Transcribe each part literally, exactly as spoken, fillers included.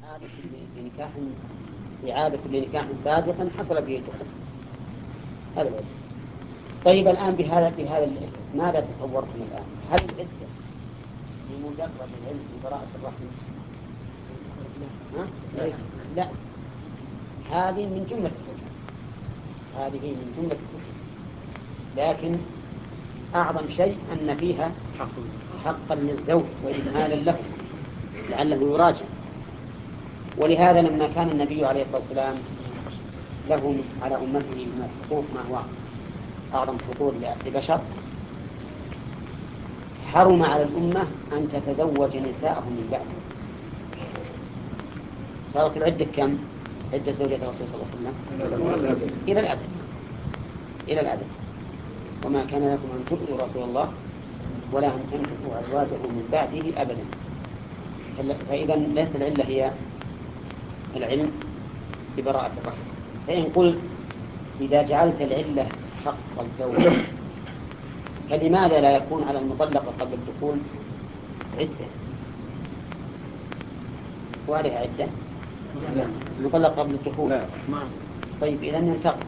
إعادة لنكاح إعادة لنكاح سابقا حصل به الدخول. هذا العدة. طيب الآن بهذا بهذا ماذا تصورتم الآن؟ هل العدة بمجرد العلم ببراءة الرحم؟ ها؟ لا، هذه من جملة الحكم، هذه من جملة الحكم، لكن أعظم شيء أن فيها حقا للزوج وإمهالا له لعله يراجع. ولهذا لما كان النبي عليه الصلاة والسلام له على أمته من الحقوق ما هو أعظم حقوق لبشر، حرم على الأمة أن تتزوج نساءهم من بعده. صارت العدة كم؟ عدة زوجة الرسول صلى الله عليه وسلم إلى الأبد، إلى الأبد. وما كان لكم أن تؤذوا رسول الله ولا أن تنكحوا أزواجه من بعده أبدا. فإذا ليس العلة هي العلم ببراءة الرحم. فإن قلت إذا جعلت العلة حق الزوج فلماذا لا يكون على المطلقة قبل الدخول عدة؟ وعليها عدة المطلقة قبل الدخول. لا. طيب إذا ينتقد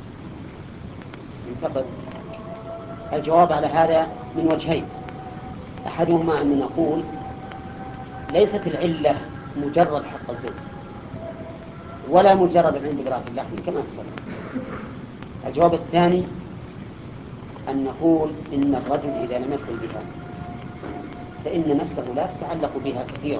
ينتقد الجواب على هذا من وجهين. أحدهما أن نقول ليست العلة مجرد حق الزوج ولا مجرد العلم ببراءة اللحم كما تفضل. الجواب الثاني أن نقول إن الرجل إذا لم يدخل بها فإن نفسه لا تتعلق بها كثيرا،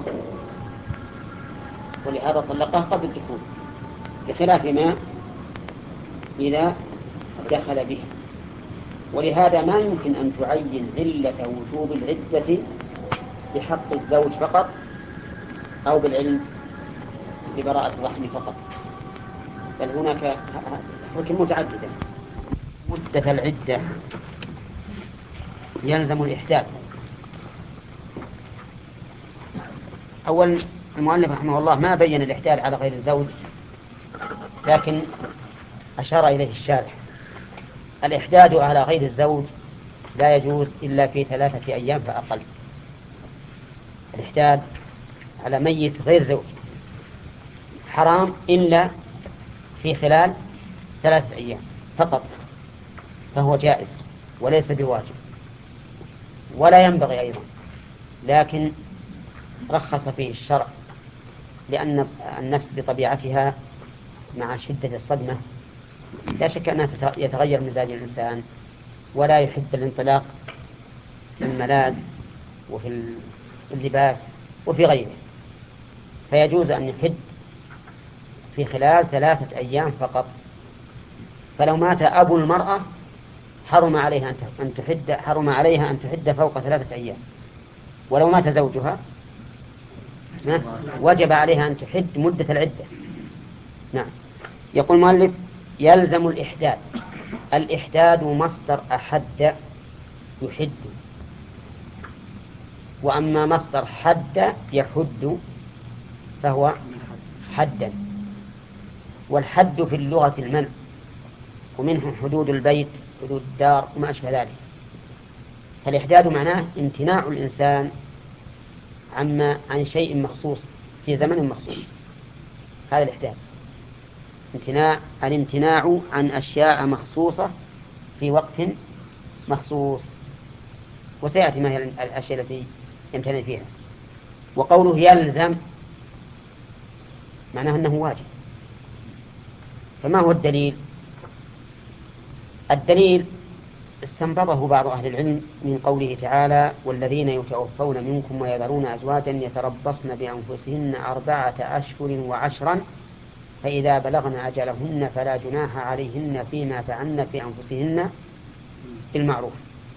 ولهذا طلقها قبل الدخول، بخلاف ما إذا دخل بها. ولهذا ما يمكن أن تعين علة وجوب العدة بحق الزوج فقط أو بالعلم ببراءة الرحم فقط، بل هناك حكم متعددة. مدة العدة يلزم الإحداث. أول المؤلف رحمه الله ما بين الإحداث على غير الزوج، لكن أشار إليه الشارح. الإحداد على غير الزوج لا يجوز إلا في ثلاثة أيام فأقل. الإحداد على ميت غير زوج حرام إلا في خلال ثلاثة أيام فقط، فهو جائز وليس بواجب ولا ينبغي أيضا، لكن رخص فيه الشرع لأن النفس بطبيعتها مع شدة الصدمة لا شك أنها يتغير مزاج الإنسان ولا يحب الانطلاق في الملاذ وفي اللباس وفي غيره، فيجوز أن يحد في خلال ثلاثة أيام فقط. فلو مات أبو المرأة حرم عليها أن تحد حرم عليها أن تحد فوق ثلاثة أيام، ولو مات زوجها وجب عليها أن تحد مدة العدة. نعم. يقول المؤلف يلزم الإحداد. الإحداد مصدر أحد يحد، وأما مصدر حد يحد فهو حدا. والحد في اللغة المنع، ومنه حدود البيت حدود الدار وما أشبه ذلك. فالإحداد معناه امتناع الإنسان عما عن شيء مخصوص في زمن مخصوص، هذا الإحداد. امتناع الامتناع عن أشياء مخصوصة في وقت مخصوص، وسيأتي ما هي الأشياء التي يمتنع فيها. وقوله يلزم معناه أنه واجب. فما هو الدليل؟ الدليل استنبطه بعض أهل العلم من قوله تعالى والذين يتوفون منكم ويذرون أزواجا يتربصن بأنفسهن أربعة أشهر وعشرا فإذا بلغن أجلهن فلا جناح عليهن فيما فعلن في أنفسهن بالمعروف.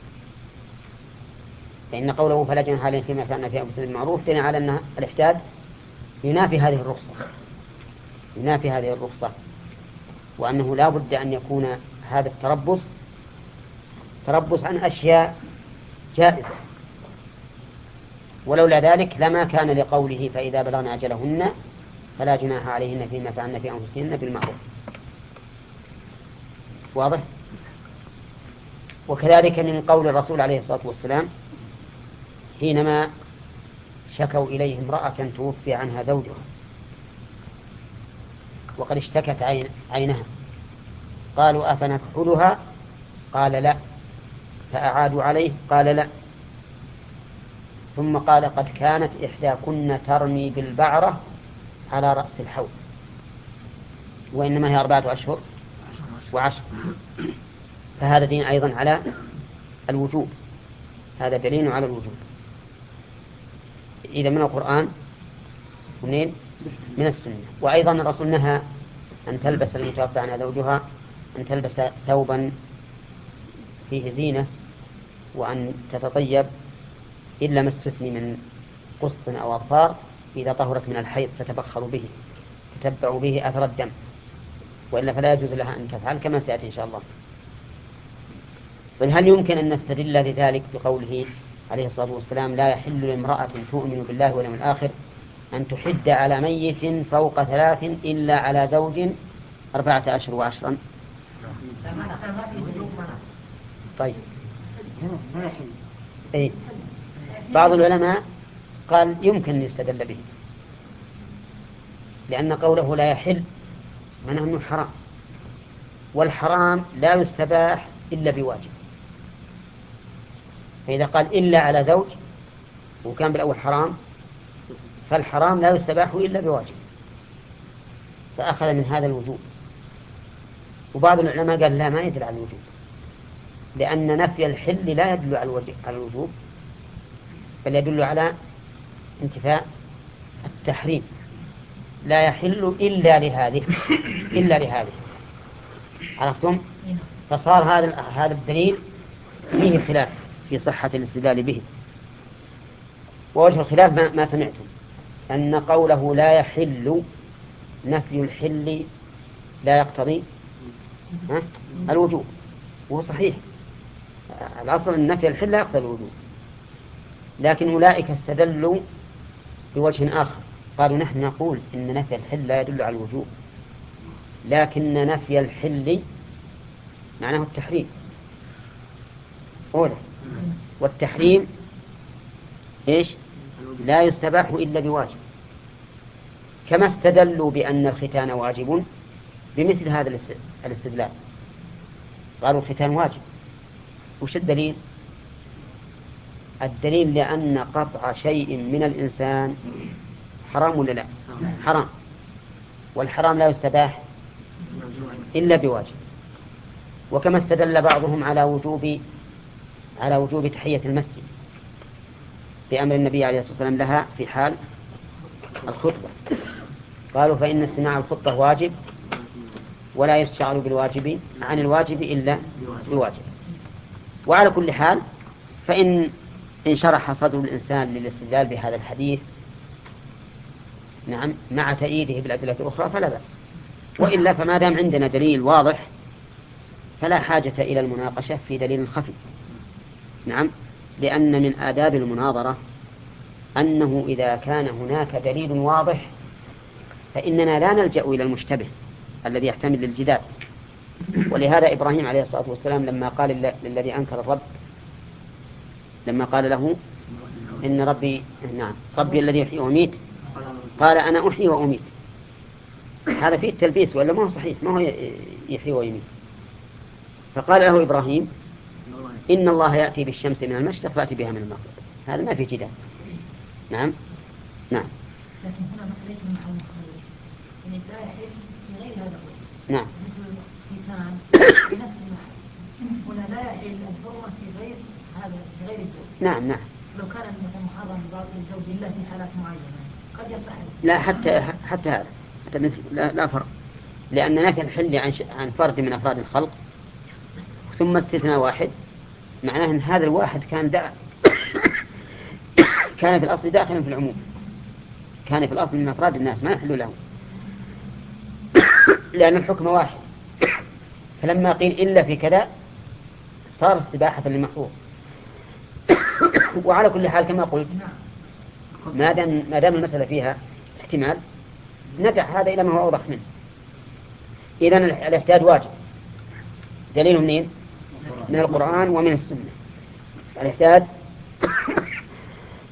فإن قوله فلا جناح عليهن فيما فعلن في أنفسهن بالمعروف دليل على أن الإحداد ينافي هذه الرخصة، ينافي هذه الرخصة، وأنه لا بد أن يكون هذا التربص تربص عن أشياء جائزة، ولولا ذلك لما كان لقوله فإذا بلغن أجلهن فلا جناح عليهن فيما فعلن في أنفسهن بالمعروف. واضح؟ وكذلك من قول الرسول عليه الصلاة والسلام حينما شكوا إليه امرأة توفي عنها زوجها وقد اشتكت عين عينها، قالوا أفنكحلها؟ قال لا. فأعادوا عليه قال لا. ثم قال قد كانت إحداكن ترمي بالبعرة على رأس الحوض، وإنما هي أربعة أشهر وعشر. فهذا دين أيضا على الوجوب، هذا دليل على الوجوب إذا من القرآن ومنين؟ من السنة. وأيضا الرسول نهى أن تلبس المتوفى عنها زوجها أن تلبس ثوبا فيه زينة وأن تتطيب إلا ما استثني من قسط أو أظفار إذا طهرت من الحيض تتبخر به تتبع به أثر الدم، وإلا فلا يجوز لها أن تفعل كما سيأتي إن شاء الله. هل يمكن أن نستدل لذلك بقوله عليه الصلاة والسلام لا يحل لامرأة تؤمن بالله واليوم الآخر أن تحد على ميت فوق ثلاث إلا على زوج أربعة أشهر وعشرا؟ طيب أي بعض العلماء قال يمكن أن يستدل به، لأن قوله لا يحل معناه أنه حرام، والحرام لا يستباح إلا بواجب. فإذا قال إلا على زوج وكان بالأول حرام، فالحرام لا يستباح إلا بواجب، فأخذ من هذا الوجوب. وبعض العلماء قال لا، ما يدل على الوجوب، لأن نفي الحل لا يدل على الوجوب، بل يدل على انتفاء التحريم. لا يحل إلا لهذه إلا لهذه. عرفتم؟ فصار هذا هذا الدليل فيه خلاف في صحة الاستدلال به. ووجه الخلاف ما, ما سمعتم أن قوله لا يحل نفي الحل لا يقتضي الوجوب، وهو صحيح. الأصل أن نفي الحل لا يقتضي الوجوب، لكن أولئك استدلوا بوجه آخر، قالوا نحن نقول إن نفي الحل لا يدل على الوجوب، لكن نفي الحل معناه التحريم أولا، والتحريم إيش؟ لا يستباح إلا بواجب. كما استدلوا بأن الختان واجب بمثل هذا الاستدلال، قالوا الختان واجب. وش الدليل؟ الدليل لأن قطع شيء من الإنسان حرام ولا لا؟ حرام، والحرام لا يستباح إلا بواجب. وكما استدل بعضهم على وجوب على وجوب تحية المسجد بأمر النبي عليه الصلاة والسلام لها في حال الخطبة، قالوا فإن استماع الخطبة واجب ولا يشعر بالواجب عن الواجب إلا بواجب. وعلى كل حال فإن انشرح صدر الإنسان للاستدلال بهذا الحديث نعم مع تأييده بالأدلة الأخرى فلا بأس، وإلا فما دام عندنا دليل واضح فلا حاجة إلى المناقشة في دليل خفي. نعم، لأن من آداب المناظرة أنه إذا كان هناك دليل واضح فإننا لا نلجأ إلى المشتبه الذي يحتمل للجدال. ولهذا إبراهيم عليه الصلاة والسلام لما قال للذي أنكر الرب، لما قال له إن ربي نعم ربي الذي يحيي ويميت، قال أنا أحيي وأميت. هذا فيه التلبيس ولا ما هو صحيح؟ ما هو يحيي ويميت. فقال له إبراهيم إن الله يأتي بالشمس من المشرق فأتي بها من المغرب. هذا ما في جدال. نعم نعم. لكن هنا مثل ليس من محل مختلف، يعني لا يحل في غير هذا الوجه. نعم. مثل الختان في نفس المحل، هنا لا يحل الحرمة في غير هذا في غير الزوج. نعم نعم. لو كان مثلا محرم بعض الزوج إلا في حالات معينة قد يصح. لا حتى حتى هذا حتى مثل لا, لا فرق، لأن نفي الحل عن عن فرد من أفراد الخلق ثم استثناء واحد معناه أن هذا الواحد كان دا كان في الأصل داخلا في العموم، كان في الأصل من أفراد الناس ما يحل له، لأن الحكم واحد. فلما قيل إلا في كذا صار استباحة للمحظور. وعلى كل حال كما قلت ما دام ما دام المسألة فيها احتمال ندع هذا إلى ما هو أوضح منه. إذن الاحتياج واجب، دليل منين؟ من القرآن ومن السنة. الاحتياج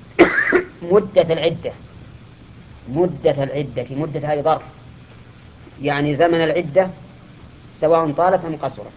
مدة العدة، مدة العدة مدة هذه ظرف يعني زمن العدة سواء طالت أم قصرت.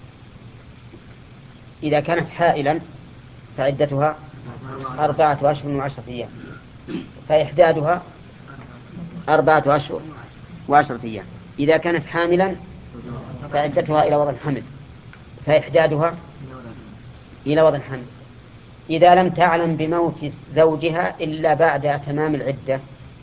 إذا كانت حائلا فعدتها أربعة أشهر وعشرة أيام، فإحدادها أربعة أشهر وعشرة أيام. إذا كانت حاملا فعدتها إلى وضع الحمل، فإحدادها إلى وضع الحمل. إذا لم تعلم بموت زوجها إلا بعد تمام العدة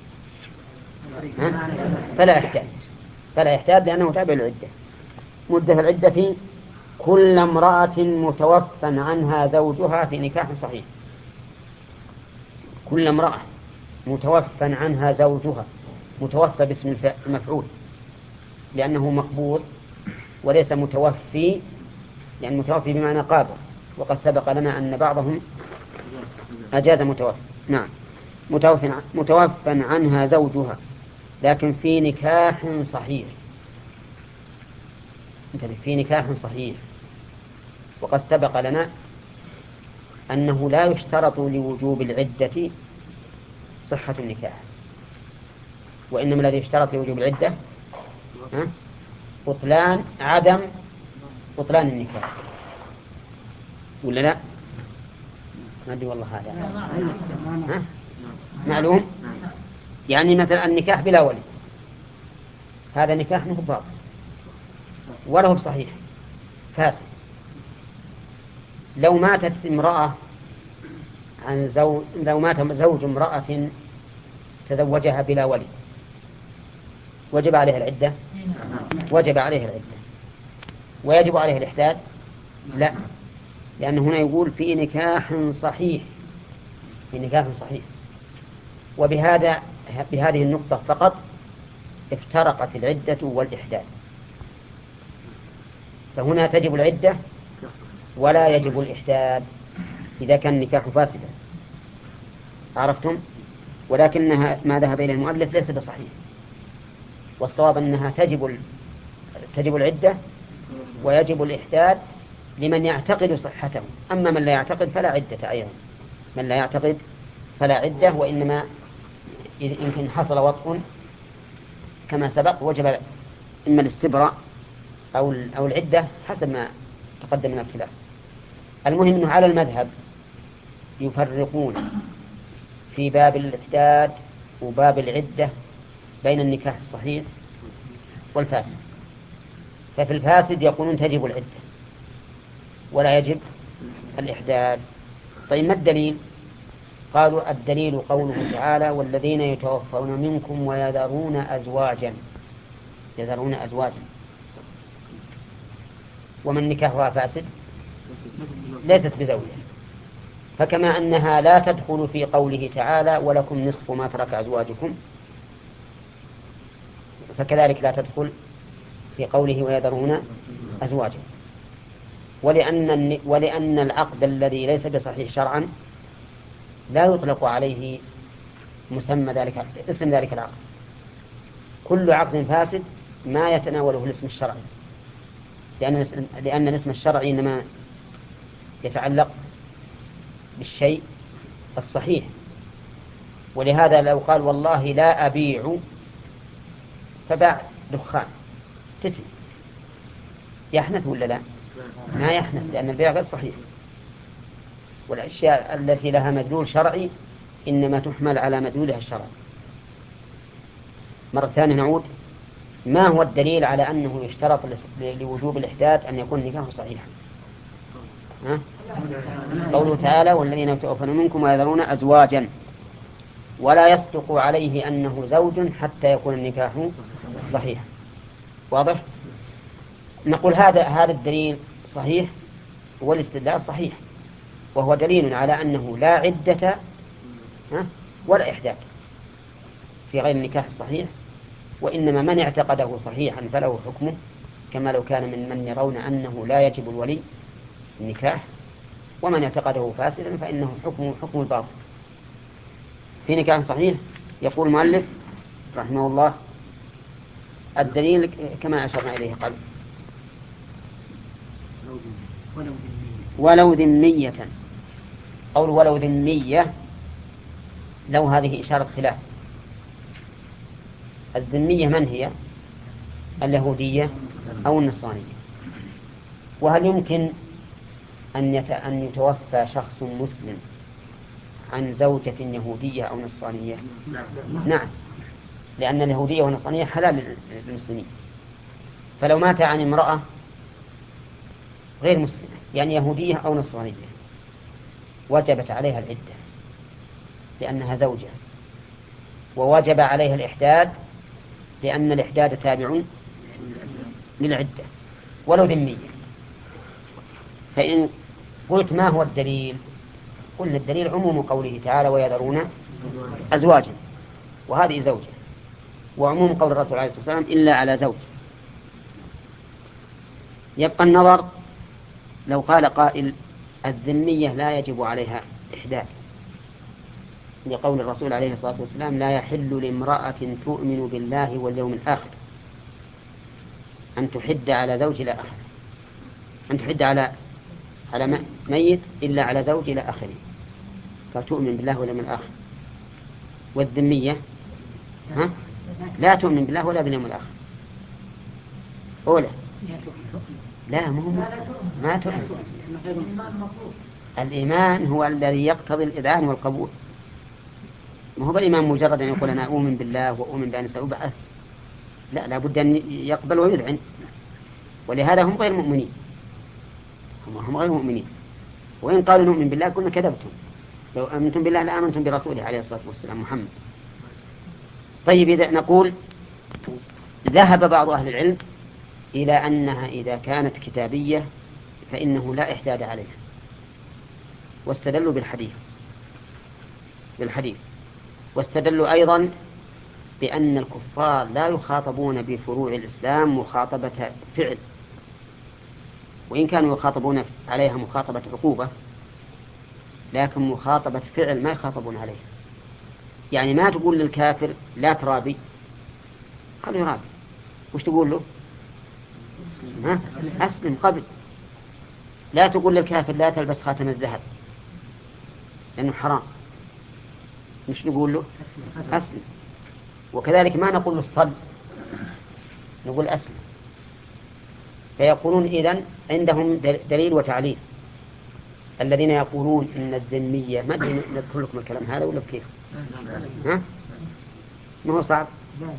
فلا يحتاج فلا يحتاج لأنه تابع العدة. مدة العدة كل امرأة متوفى عنها زوجها في نكاح صحيح. كل امرأة متوفى عنها زوجها، متوفى باسم المفعول لأنه مقبوض، وليس متوفي لأن متوفي بمعنى قابض، وقد سبق لنا أن بعضهم أجاز متوفى. نعم، متوفى متوفى عنها زوجها لكن في نكاح صحيح. في نكاح صحيح. وقد سبق لنا أنه لا يشترط لوجوب العدة صحة النكاح، وإنما الذي يشترط لوجوب العدة بطلان عدم بطلان النكاح، ولا لا؟ ما أدري والله هذا ها؟ معلوم. يعني مثلا النكاح بلا ولي هذا نكاح مو باطل ولا هو بصحيح، فاسد. لو ماتت امرأة عن زوج لو مات زوج امرأة تزوجها بلا ولي وجب عليها العدة؟ وجب عليها العدة. ويجب عليها الإحداث؟ لا، لأن هنا يقول في نكاح صحيح، في نكاح صحيح. وبهذا بهذه النقطة فقط افترقت العدة والإحداث، فهنا تجب العدة ولا يجب الإحداث إذا كان النكاح فاسدا. عرفتم؟ ولكنها ما ذهب إليه المؤلف ليس بصحيح، والصواب أنها تجب تجب العدة ويجب الإحداث لمن يعتقد صحته. أما من لا يعتقد فلا عدة أيضا. من لا يعتقد فلا عدة، وإنما إن حصل وطء كما سبق وجب إما الاستبراء أو أو العدة حسب ما تقدم من الخلاف. المهم أنه على المذهب يفرقون في باب الإحداد وباب العدة بين النكاح الصحيح والفاسد. ففي الفاسد يقولون تجب العدة ولا يجب الإحداد. طيب ما الدليل؟ قالوا الدليل قوله تعالى والذين يتوفون منكم ويذرون أزواجا يذرون أزواجا ومن نكاحها فاسد ليست بزوجة، فكما أنها لا تدخل في قوله تعالى ولكم نصف ما ترك أزواجكم، فكذلك لا تدخل في قوله ويذرون أزواجا. ولأن, ولأن العقد الذي ليس بصحيح شرعا لا يطلق عليه مسمى ذلك اسم ذلك العقد. كل عقد فاسد ما يتناوله الاسم الشرعي، لأن لأن الاسم الشرعي إنما يتعلق بالشيء الصحيح. ولهذا لو قال والله لا أبيع فباع دخان تتي يحنث ولا لا؟ ما يحنث، لأن البيع غير صحيح. والأشياء التي لها مدلول شرعي إنما تحمل على مدلولها الشرعي. مرة ثانية نعود، ما هو الدليل على أنه يشترط لوجوب الإحداث أن يكون نكاحه صحيحا؟ ها؟ قوله تعالى والذين يتوفون منكم ويذرون أزواجا ولا يصدق عليه أنه زوج حتى يكون النكاح صحيحا. واضح؟ نقول هذا هذا الدليل صحيح والاستدلال صحيح، وهو دليل على أنه لا عدة ولا إحداث في غير النكاح الصحيح، وإنما من اعتقده صحيحا فله حكمه، كما لو كان من من يرون أنه لا يجب الولي النكاح، ومن اعتقده فاسدا فإنه حكمه حكم الباطل. في نكاح صحيح يقول المؤلف رحمه الله الدليل كما أشرنا إليه قبل ولو ذمية. قول ولو ذمية لو هذه إشارة خلاف. الذمية من هي؟ اليهودية أو النصرانية. وهل يمكن أن يت... أن يتوفى شخص مسلم عن زوجة يهودية أو نصرانية؟ نعم، لأن اليهودية والنصرانية حلال للمسلمين. فلو مات عن امرأة غير مسلمة يعني يهودية أو نصرانية وجبت عليها العدة لأنها زوجة، ووجب عليها الإحداد لأن الإحداد تابع للعدة ولو ذمية. فإن قلت ما هو الدليل؟ قلنا الدليل عموم قوله تعالى ويذرون أزواجا، وهذه زوجة، وعموم قول الرسول عليه الصلاة والسلام إلا على زوج. يبقى النظر لو قال قائل الذمية لا يجب عليها إحداد لقول الرسول عليه الصلاة والسلام لا يحل لامرأة تؤمن بالله واليوم الآخر أن تحد على زوج لا آخر، أن تحد على على ميت إلا على زوج لا آخر، فتؤمن بالله واليوم الآخر. والذمية ها؟ لا تؤمن بالله ولا باليوم الآخر. أولى لا مهم ما تؤمن. الإيمان هو الذي يقتضي الإذعان والقبول، ما هو الإيمان مجرد أن يقول أنا أؤمن بالله وأؤمن بأن سأبعث، لا لا بد أن يقبل ويذعن. ولهذا هم غير مؤمنين، هم غير مؤمنين. وإن قالوا نؤمن بالله قلنا كذبتم، لو أمنتم بالله لآمنتم برسوله عليه الصلاة والسلام محمد. طيب إذا نقول ذهب بعض أهل العلم إلى أنها إذا كانت كتابية فإنه لا إحداد عليها، واستدلوا بالحديث بالحديث واستدلوا أيضا بأن الكفار لا يخاطبون بفروع الإسلام مخاطبة فعل، وإن كانوا يخاطبون عليها مخاطبة عقوبة لكن مخاطبة فعل ما يخاطبون عليها. يعني ما تقول للكافر لا ترابي قال يرابي، وش تقول له؟ ها؟ أسلم قبل. لا تقول للكافر لا تلبس خاتم الذهب لأنه حرام، مش نقول له أسلم. وكذلك ما نقول له الصل، نقول أسلم. فيقولون إذن عندهم دليل وتعليل. الذين يقولون إن الذمية ما أدري نذكر لكم الكلام هذا ولا كيف؟ ها؟ ما هو صعب.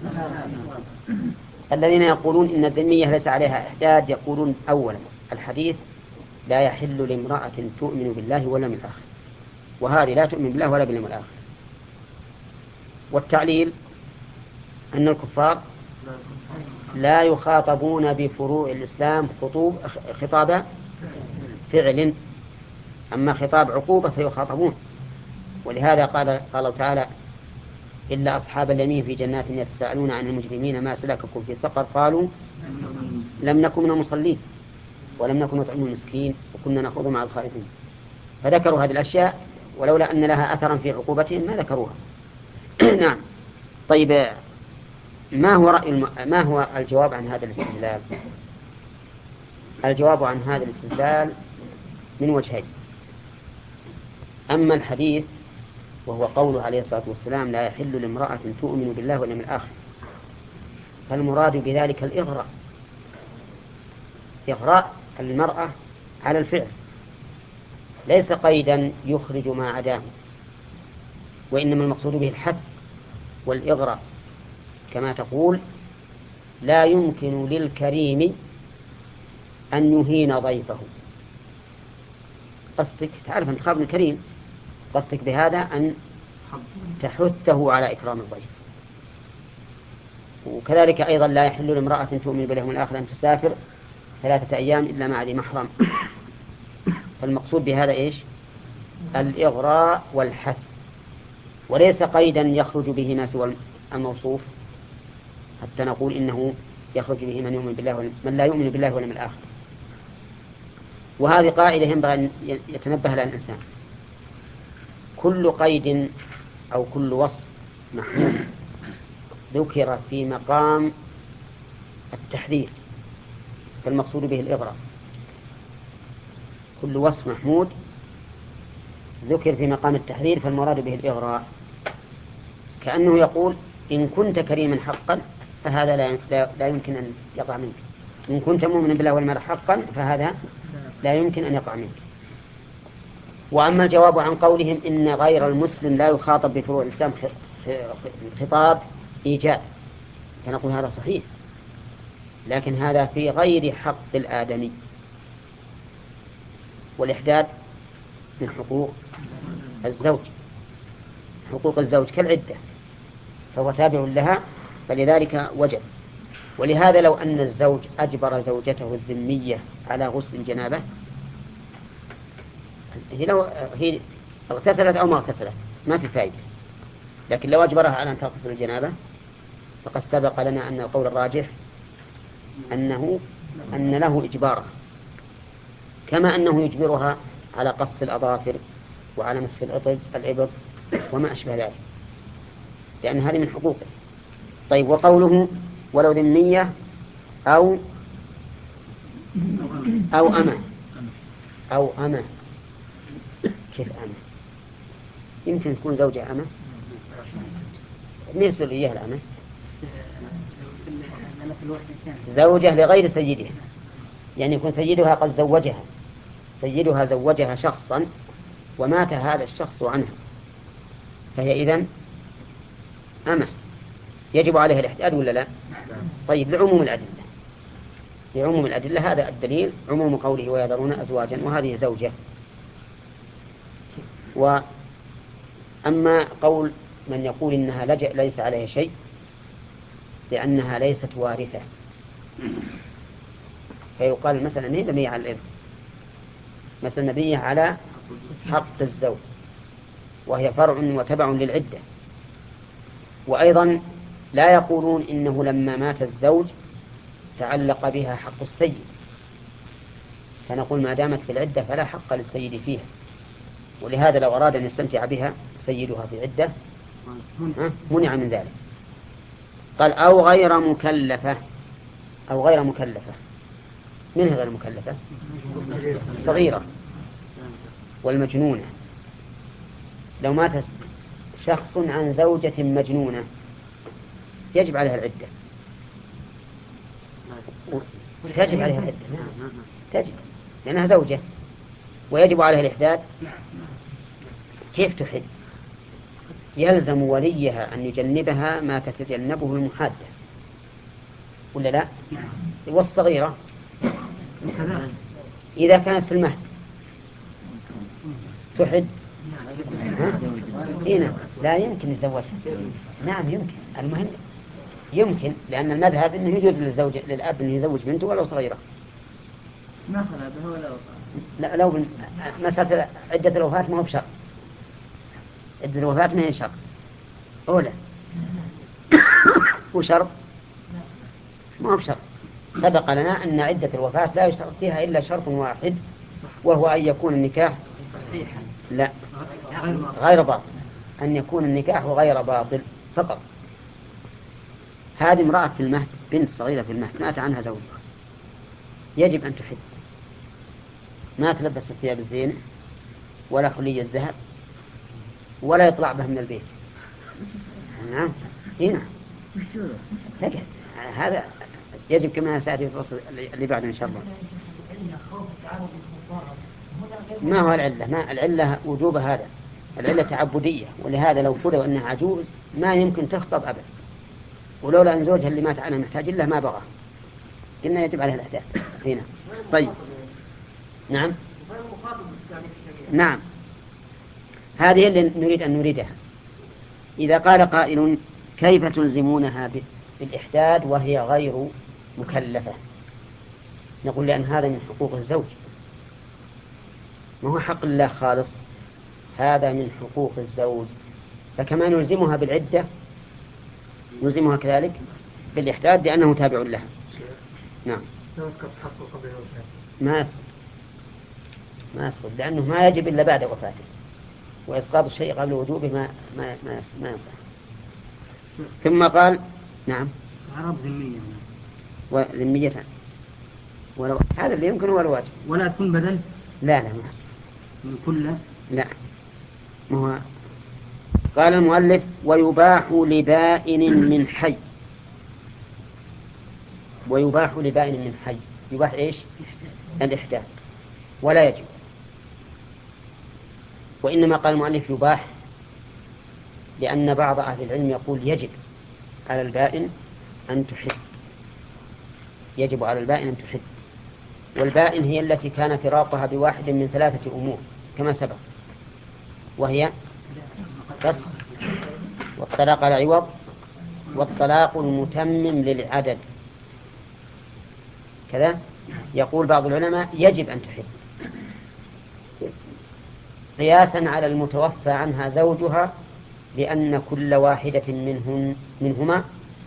الذين يقولون إن الذمية ليس عليها إحداد يقولون أولا الحديث لا يحل لامرأة تؤمن بالله ولا من الآخر، وهذه لا تؤمن بالله ولا باليوم الآخر. والتعليل أن الكفار لا يخاطبون بفروع الإسلام خطوب خطاب فعل، أما خطاب عقوبة فيخاطبون. ولهذا قال قال الله تعالى إلا أصحاب اليمين في جنات يتساءلون عن المجرمين ما سلككم في سقر قالوا لم نكن من المصلين ولم نكن نطعم المسكين وكنا نخوض مع الخائضين. فذكروا هذه الأشياء ولولا أن لها أثرا في عقوبتهم ما ذكروها. نعم. طيب ما هو رأي الم... ما هو الجواب عن هذا الاستدلال؟ الجواب عن هذا الاستدلال من وجهين. أما الحديث وهو قوله عليه الصلاة والسلام لا يحل لامرأة تؤمن بالله واليوم الآخر، فالمراد بذلك الإغراء، إغراء المرأة على الفعل، ليس قيدا يخرج ما عداه، وإنما المقصود به الحث والإغراء. كما تقول لا يمكن للكريم أن يهين ضيفه، قصدك تعرف أن تخاطب الكريم، قصدك بهذا أن تحثه على إكرام الضيف. وكذلك أيضا لا يحل لامرأة تؤمن باليوم الآخر أن تسافر ثلاثة أيام إلا مع ذي محرم. فالمقصود بهذا إيش؟ الإغراء والحث، وليس قيدا يخرج به ما سوى الموصوف حتى نقول إنه يخرج به من يؤمن بالله من لا يؤمن بالله واليوم الآخر. وهذه قاعدة ينبغي أن يتنبه لها الإنسان. كل قيد أو كل وصف محمود ذكر في مقام التحذير فالمقصود به الإغراء. كل وصف محمود ذكر في مقام التحذير فالمراد به الإغراء. كأنه يقول إن كنت كريما حقا فهذا لا لا يمكن أن يقع منك. إن كنت مؤمنا بالله والمال حقا فهذا لا يمكن أن يقع منك. وأما الجواب عن قولهم إن غير المسلم لا يخاطب بفروع الإسلام خطاب إيجاب، فنقول هذا صحيح، لكن هذا في غير حق الآدمي، والإحداد من حقوق الزوج، حقوق الزوج كالعدة، فهو تابع لها، فلذلك وجب. ولهذا لو أن الزوج أجبر زوجته الذمية على غسل الجنابة، هي لو هي اغتسلت أو ما اغتسلت ما في فائدة، لكن لو أجبرها على أن تغتسل الجنابة فقد سبق لنا أن القول الراجح أنه أن له إجبارها، كما أنه يجبرها على قص الأظافر وعلى مسح الإطب الإبط وما أشبه ذلك، لأن هذه من حقوقه. طيب، وقوله ولو ذمية أو أو أمة أو أمة، كيف أمة؟ يمكن تكون زوجة أمة، مين يسأل إياها الأمة؟ زوجة لغير سيدها، يعني يكون سيدها قد زوجها، سيدها زوجها شخصا ومات هذا الشخص عنها، فهي إذن أمة يجب عليها الإحداد ولا لا؟ طيب، لعموم الأدلة، لعموم الأدلة هذا الدليل عموم قوله ويذرون أزواجا، وهذه زوجة. وأما قول من يقول إنها لجأ ليس عليها شيء لأنها ليست وارثة، فيقال مثلا هي مبنية على الإرث، مثلا مبنية على حق الزوج، وهي فرع وتبع للعدة. وأيضا لا يقولون إنه لما مات الزوج تعلق بها حق السيد، فنقول ما دامت في العدة فلا حق للسيد فيها، ولهذا لو أراد أن يستمتع بها سيدها في عدة منع من ذلك. قال أو غير مكلفة، أو غير مكلفة، من هي غير مكلفة؟ الصغيرة والمجنونة. لو مات شخص عن زوجة مجنونة يجب عليها العدة، تجب عليها العدة، نعم تجب، لأنها زوجة ويجب عليها الإحداد. كيف تحد؟ يلزم وليها أن يجنبها ما تتجنبه المحادة، ولا لا؟ والصغيرة إذا كانت في المهد تحد؟ هنا لا يمكن يتزوجها. نعم يمكن، المهم يمكن، لأن المذهب أنه يجوز للزوج للأب أن يزوج بنته ولو صغيرة. ما خلا بها ولا لا، لو بن... مسألة عدة الوفاة ما هو بشرط، عدة الوفاة ما هي شرط أولى وشرط ما هو بشرط. سبق لنا أن عدة الوفاة لا يشترط فيها إلا شرط واحد، وهو أن يكون النكاح لا غير باطل، أن يكون النكاح غير باطل فقط. هذه امرأة في المهد، بنت صغيرة في المهد مات عنها زوجها، يجب أن تحد، ما تلبس الثياب الزينة ولا حلي الذهب ولا يطلع بها من البيت. نعم هنا تجد هذا يجب كما سأتي في الفصل اللي بعده إن شاء الله. ما هو العلة؟ ما العلة وجوب هذا، العلة تعبدية، ولهذا لو فرض أنها عجوز ما يمكن تخطب أبدا، ولولا أن زوجها اللي مات عنها محتاج له ما بغى، قلنا يجب عليها الإحداث هنا. طيب نعم نعم، هذه اللي نريد أن نريدها. إذا قال قائل كيف تلزمونها بالإحداد وهي غير مكلفة؟ نقول لأن هذا من حقوق الزوج، ما هو حق الله خالص، هذا من حقوق الزوج، فكما نلزمها بالعدة نلزمها كذلك بالإحداد لأنه تابع لها. نعم ما يسقط، ما يسقط لأنه ما يجب إلا بعد وفاته، وإسقاط الشيء قبل وجوبه ما ما ما, ما يصح. ثم قال نعم عرب ذمية وذمية، ولو هذا اللي يمكن هو الواجب، ولا تكون بدل. لا لا ما يصح من كل لا. ما هو قال المؤلف ويباح لبائن من حي، ويباح لبائن من حي. يباح إيش؟ الإحداث ولا يجب. وإنما قال المؤلف يباح لأن بعض أهل العلم يقول يجب على البائن أن تحد. يجب على البائن أن تحد. والبائن هي التي كان فراقها بواحد من ثلاثة أمور كما سبق، وهي فسخ، والطلاق على عوض، والطلاق المتمم للعدد. كذا يقول بعض العلماء يجب أن تحد قياسا على المتوفى عنها زوجها، لأن كل واحدة منهن منهما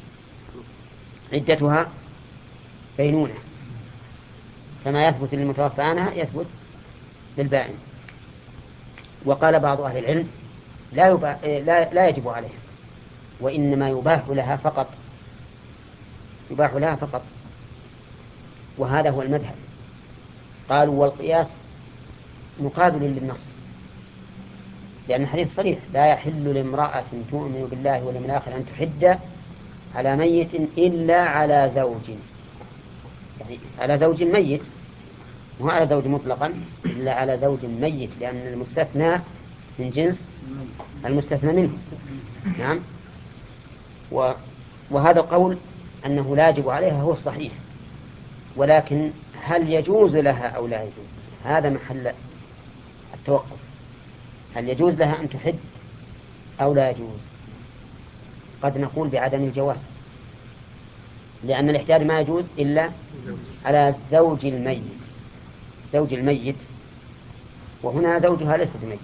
عدتها بينونة، فما يثبت للمتوفى عنها يثبت للبائن. وقال بعض أهل العلم لا, يبا... لا... لا يجب عليها، وإنما يباح لها فقط، يباح لها فقط. وهذا هو المذهب. قالوا والقياس مقابل للنص، لأن الحديث صريح لا يحل لامرأة تؤمن بالله واليوم الآخر أن تحد على ميت إلا على زوج، يعني على زوج ميت، مو على زوج مطلقا، إلا على زوج ميت، لأن المستثنى من جنس المستثنى منه. نعم. و... وهذا القول أنه لا يجب عليها هو الصحيح، ولكن هل يجوز لها أو لا يجوز؟ هذا محل التوقف. هل يجوز لها أن تحد أو لا يجوز؟ قد نقول بعدم الجواز، لأن الإحداد ما يجوز إلا على الزوج الميت، زوج الميت، وهنا زوجها ليس بميت.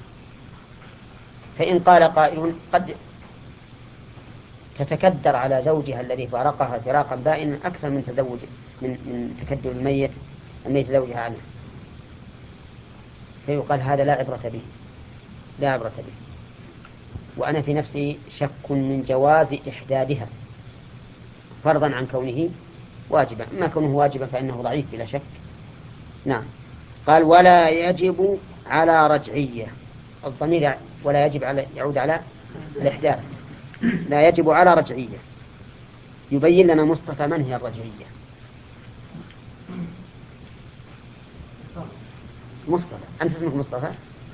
فإن قال قائل قد تتكدر على زوجها الذي فارقها فراقا بائنا أكثر من تزوج من, من تكدر الميت الميت زوجها عنه، فيقال هذا لا عبرة به، لا عبرة به. وأنا في نفسي شك من جواز إحدادها فرضا عن كونه واجبا. أما كونه واجبا فإنه ضعيف بلا شك. نعم. قال ولا يجب على رجعية. الضمير ولا يجب على يعود على الإحداث، لا يجب على رجعية. يبين لنا مصطفى من هي الرجعية. مصطفى، أنت اسمك مصطفى؟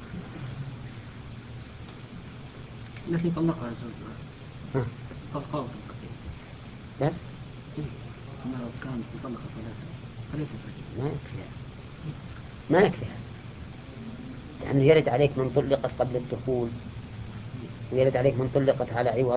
التي طلقها زوجها طلقها بس لو كانت مطلقة ثلاثة فليست ما يكفيها، ما يكفيها، لأنه يرد عليك من طلقت قبل الدخول، ويرد عليك من طلقت على عوض.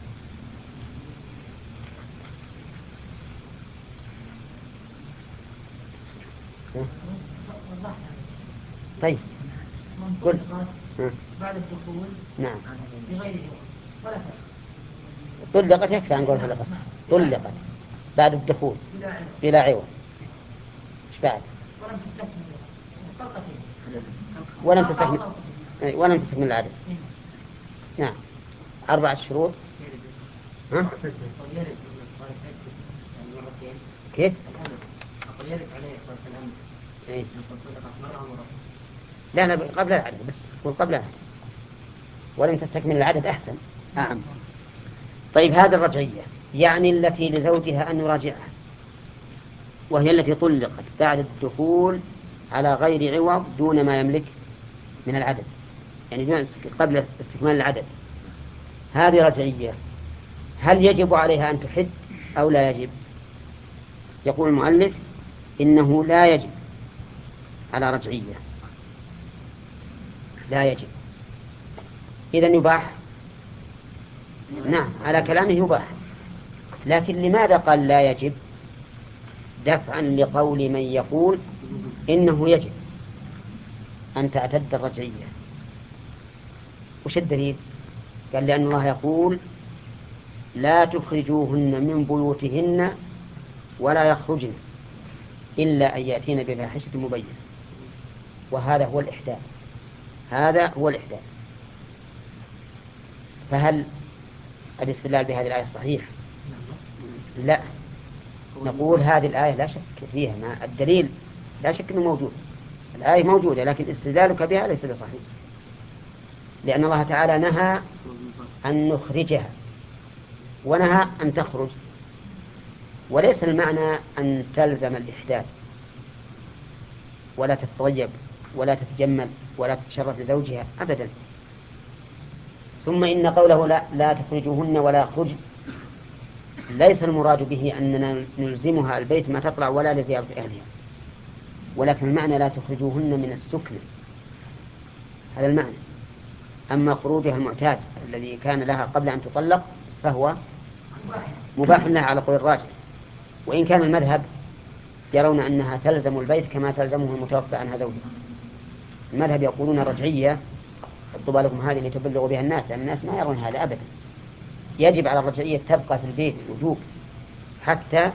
طيب قل. بعد الدخول نعم بغير ولا طلقت يكفي عن قولها لقص. طلقت بعد الدخول بلا عوض. ايش بعد؟ ولم تستكمل طلقتين ولم تستكمل ولم تستكمل العدد. نعم. أربعة شروط. ها؟ كيف؟ إيه؟ لا لا قبل العدد بس، قل قبل العدد ولم تستكمل العدد أحسن. نعم. طيب هذه الرجعية يعني التي لزوجها أن يراجعها، وهي التي طلقت بعد الدخول على غير عوض دون ما يملك من العدد، يعني دون قبل استكمال العدد. هذه رجعية. هل يجب عليها أن تحد أو لا يجب؟ يقول المؤلف إنه لا يجب على رجعية، لا يجب. إذن يباح. نعم على كلامه يباح، لكن لماذا قال لا يجب؟ دفعا لقول من يقول إنه يجب أن تعتد الرجعية. وش الدليل؟ قال لأن الله يقول لا تخرجوهن من بيوتهن ولا يخرجن إلا أن يأتين بفاحشة مبينة، وهذا هو الإحداث، هذا هو الإحداث. فهل الاستدلال بهذه الآية صحيح؟ لا، نقول هذه الآية لا شك فيها، ما الدليل لا شك أنه موجود، الآية موجودة، لكن استدلالك بها ليس بصحيح، لأن الله تعالى نهى أن نخرجها ونهى أن تخرج. وليس المعنى أن تلزم الإحداث ولا تتطيب ولا تتجمل ولا تتشرف لزوجها أبدا. ثم إن قوله لا, لا تخرجوهن ولا يخرجن ليس المراد به أننا نلزمها البيت ما تطلع ولا لزيارة أهلها، ولكن المعنى لا تخرجوهن من السكن، هذا المعنى. أما خروجها المعتاد الذي كان لها قبل أن تطلق فهو مباح لها على قول الراجح، وإن كان المذهب يرون أنها تلزم البيت كما تلزمه المتوفى عنها زوجها. المذهب يقولون الرجعية اطلبوا لكم هذه لتبلغوا بها الناس، لأن الناس ما يرون هذا أبدا. يجب على الرجعية تبقى في البيت وجوب حتى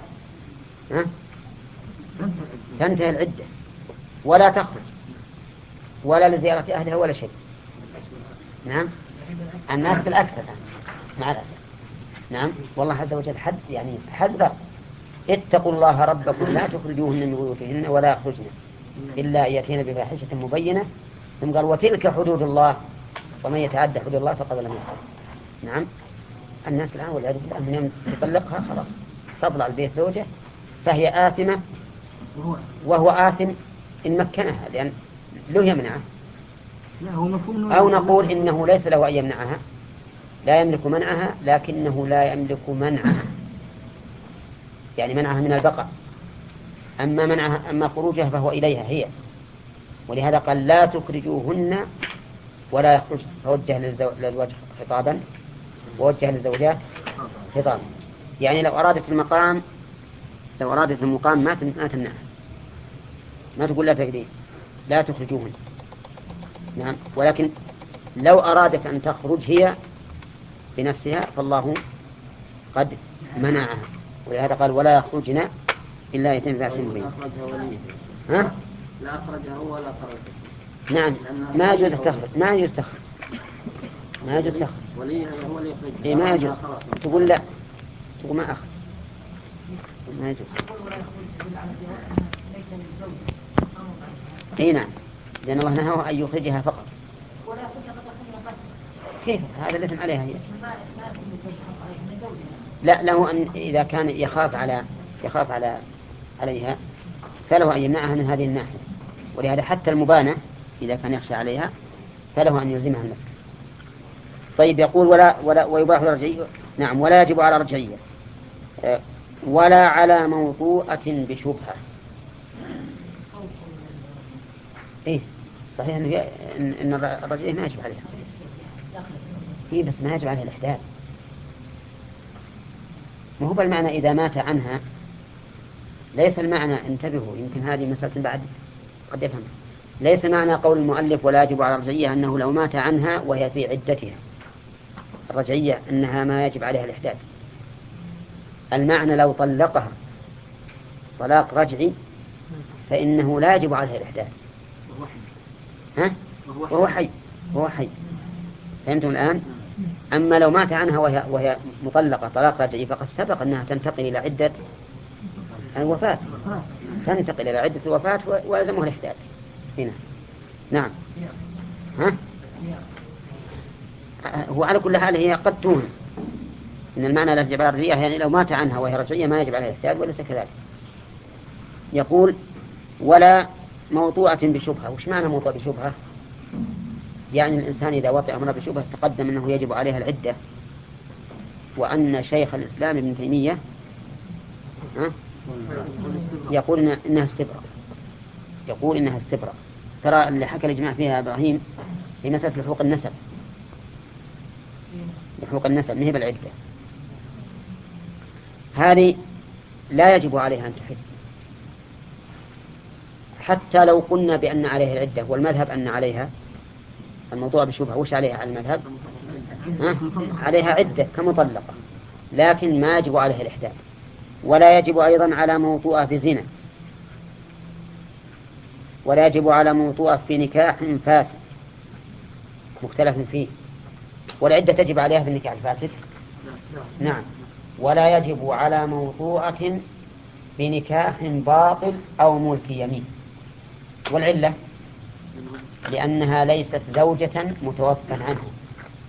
تنتهي العدة ولا تخرج ولا لزيارة أهلها ولا شيء. نعم الناس بالعكس الآن مع الأسف. نعم والله عز وجل حد يعني حذر اتقوا الله ربكم لا تخرجوهن من بيوتهن ولا يخرجن إلا أن يأتين بفاحشة مبينة، ثم قال وتلك حدود الله ومن يتعدى حدود الله فقد لم يحسن. نعم الناس الآن والعياذ بالله من يوم تطلقها خلاص تطلع البيت زوجه فهي آثمة وهو آثم إن مكنها، لأن له يمنعه. أو نقول إنه ليس له أن يمنعها، لا يملك منعها لكنه لا يملك منعها، يعني منعها من البقاء. أما منعها أما خروجها فهو إليها هي، ولهذا قال لا تخرجوهن ولا يخرج، فوجه للزوج خطابا ووجه للزوجات خطابا. يعني لو أرادت المقام لو أرادت المقام ما تمنعها، ما تقول لا تقدين لا تخرجوهن. نعم ولكن لو أرادت أن تخرج هي بنفسها فالله قد منعها، ولهذا قال ولا يخرجن إلا يتم فاحشة مبينة. ها؟ لا أخرجها ولا خرجها. نعم ما يجوز تخرج ما يجوز تخرج ما يجوز تخرج وليها هو اللي يخرج. إيه ما يجوز تقول لا تقول ما أخرج ما يجوز. إيه نعم لأن الله نهى أن يخرجها فقط. كيف هذا الإثم عليها هي؟ لا له أن إذا كان يخاف على يخاف على عليها فله أن يمنعها من هذه الناحية، ولهذا حتى المبانة إذا كان يخشى عليها فله أن يلزمها المسك. طيب يقول ولا ولا ويباح الرجعية. نعم ولا يجب على رجعية ولا على موطوءة بشبهة. إيه صحيح إنه إن الرجعية ما يجب عليها، إيه بس ما يجب عليها الإحداث. ما هو بالمعنى إذا مات عنها، ليس المعنى انتبهوا يمكن هذه مسألة بعد قد يفهم، ليس معنى قول المؤلف ولا يجب على الرجعية أنه لو مات عنها وهي في عدتها الرجعية أنها ما يجب عليها الإحداث. المعنى لو طلقها طلاق رجعي فإنه لا يجب عليها الإحداث. ها؟ وهو حي وهو حي فهمتم الآن؟ أما لو مات عنها وهي, وهي مطلقة طلاق رجعي فقد سبق أنها تنتقل إلى عدة الوفاة، تنتقل إلى عدة الوفاة ويلزمها الإحداث هنا. نعم ها؟ هو على كل حال هي قد توهم إن المعنى لا يجب على الرجعية يعني لو مات عنها وهي رجعية ما يجب عليها الإحداث وليس كذلك. يقول ولا موطوءة بشبهة. وش معنى موطوءة بشبهة؟ يعني الإنسان إذا وطئ أمر بشبهة تقدم أنه يجب عليها العدة، وأن شيخ الإسلام ابن تيمية يقول إنها استبرأ يقول إنها استبرأ. ترى اللي حكى الإجماع فيها إبراهيم في مسألة لحوق النسب، لحوق النسب مهب العدة هذه لا يجب عليها أن تحد، حتى لو قلنا بأن عليها العدة، والمذهب أن عليها الموضوع بشبهة. وش عليها على المذهب؟ عليها عدة كمطلقة، لكن ما يجب عليها الإحداث. ولا يجب أيضا على موطوءة بزنا، ولا يجب على موطوءة في نكاح فاسد مختلف فيه. والعدة تجب عليها في النكاح الفاسد. نعم. ولا يجب على موطوءة بنكاح باطل أو ملك يمين. والعلة لأنها ليست زوجة متوفى عنها.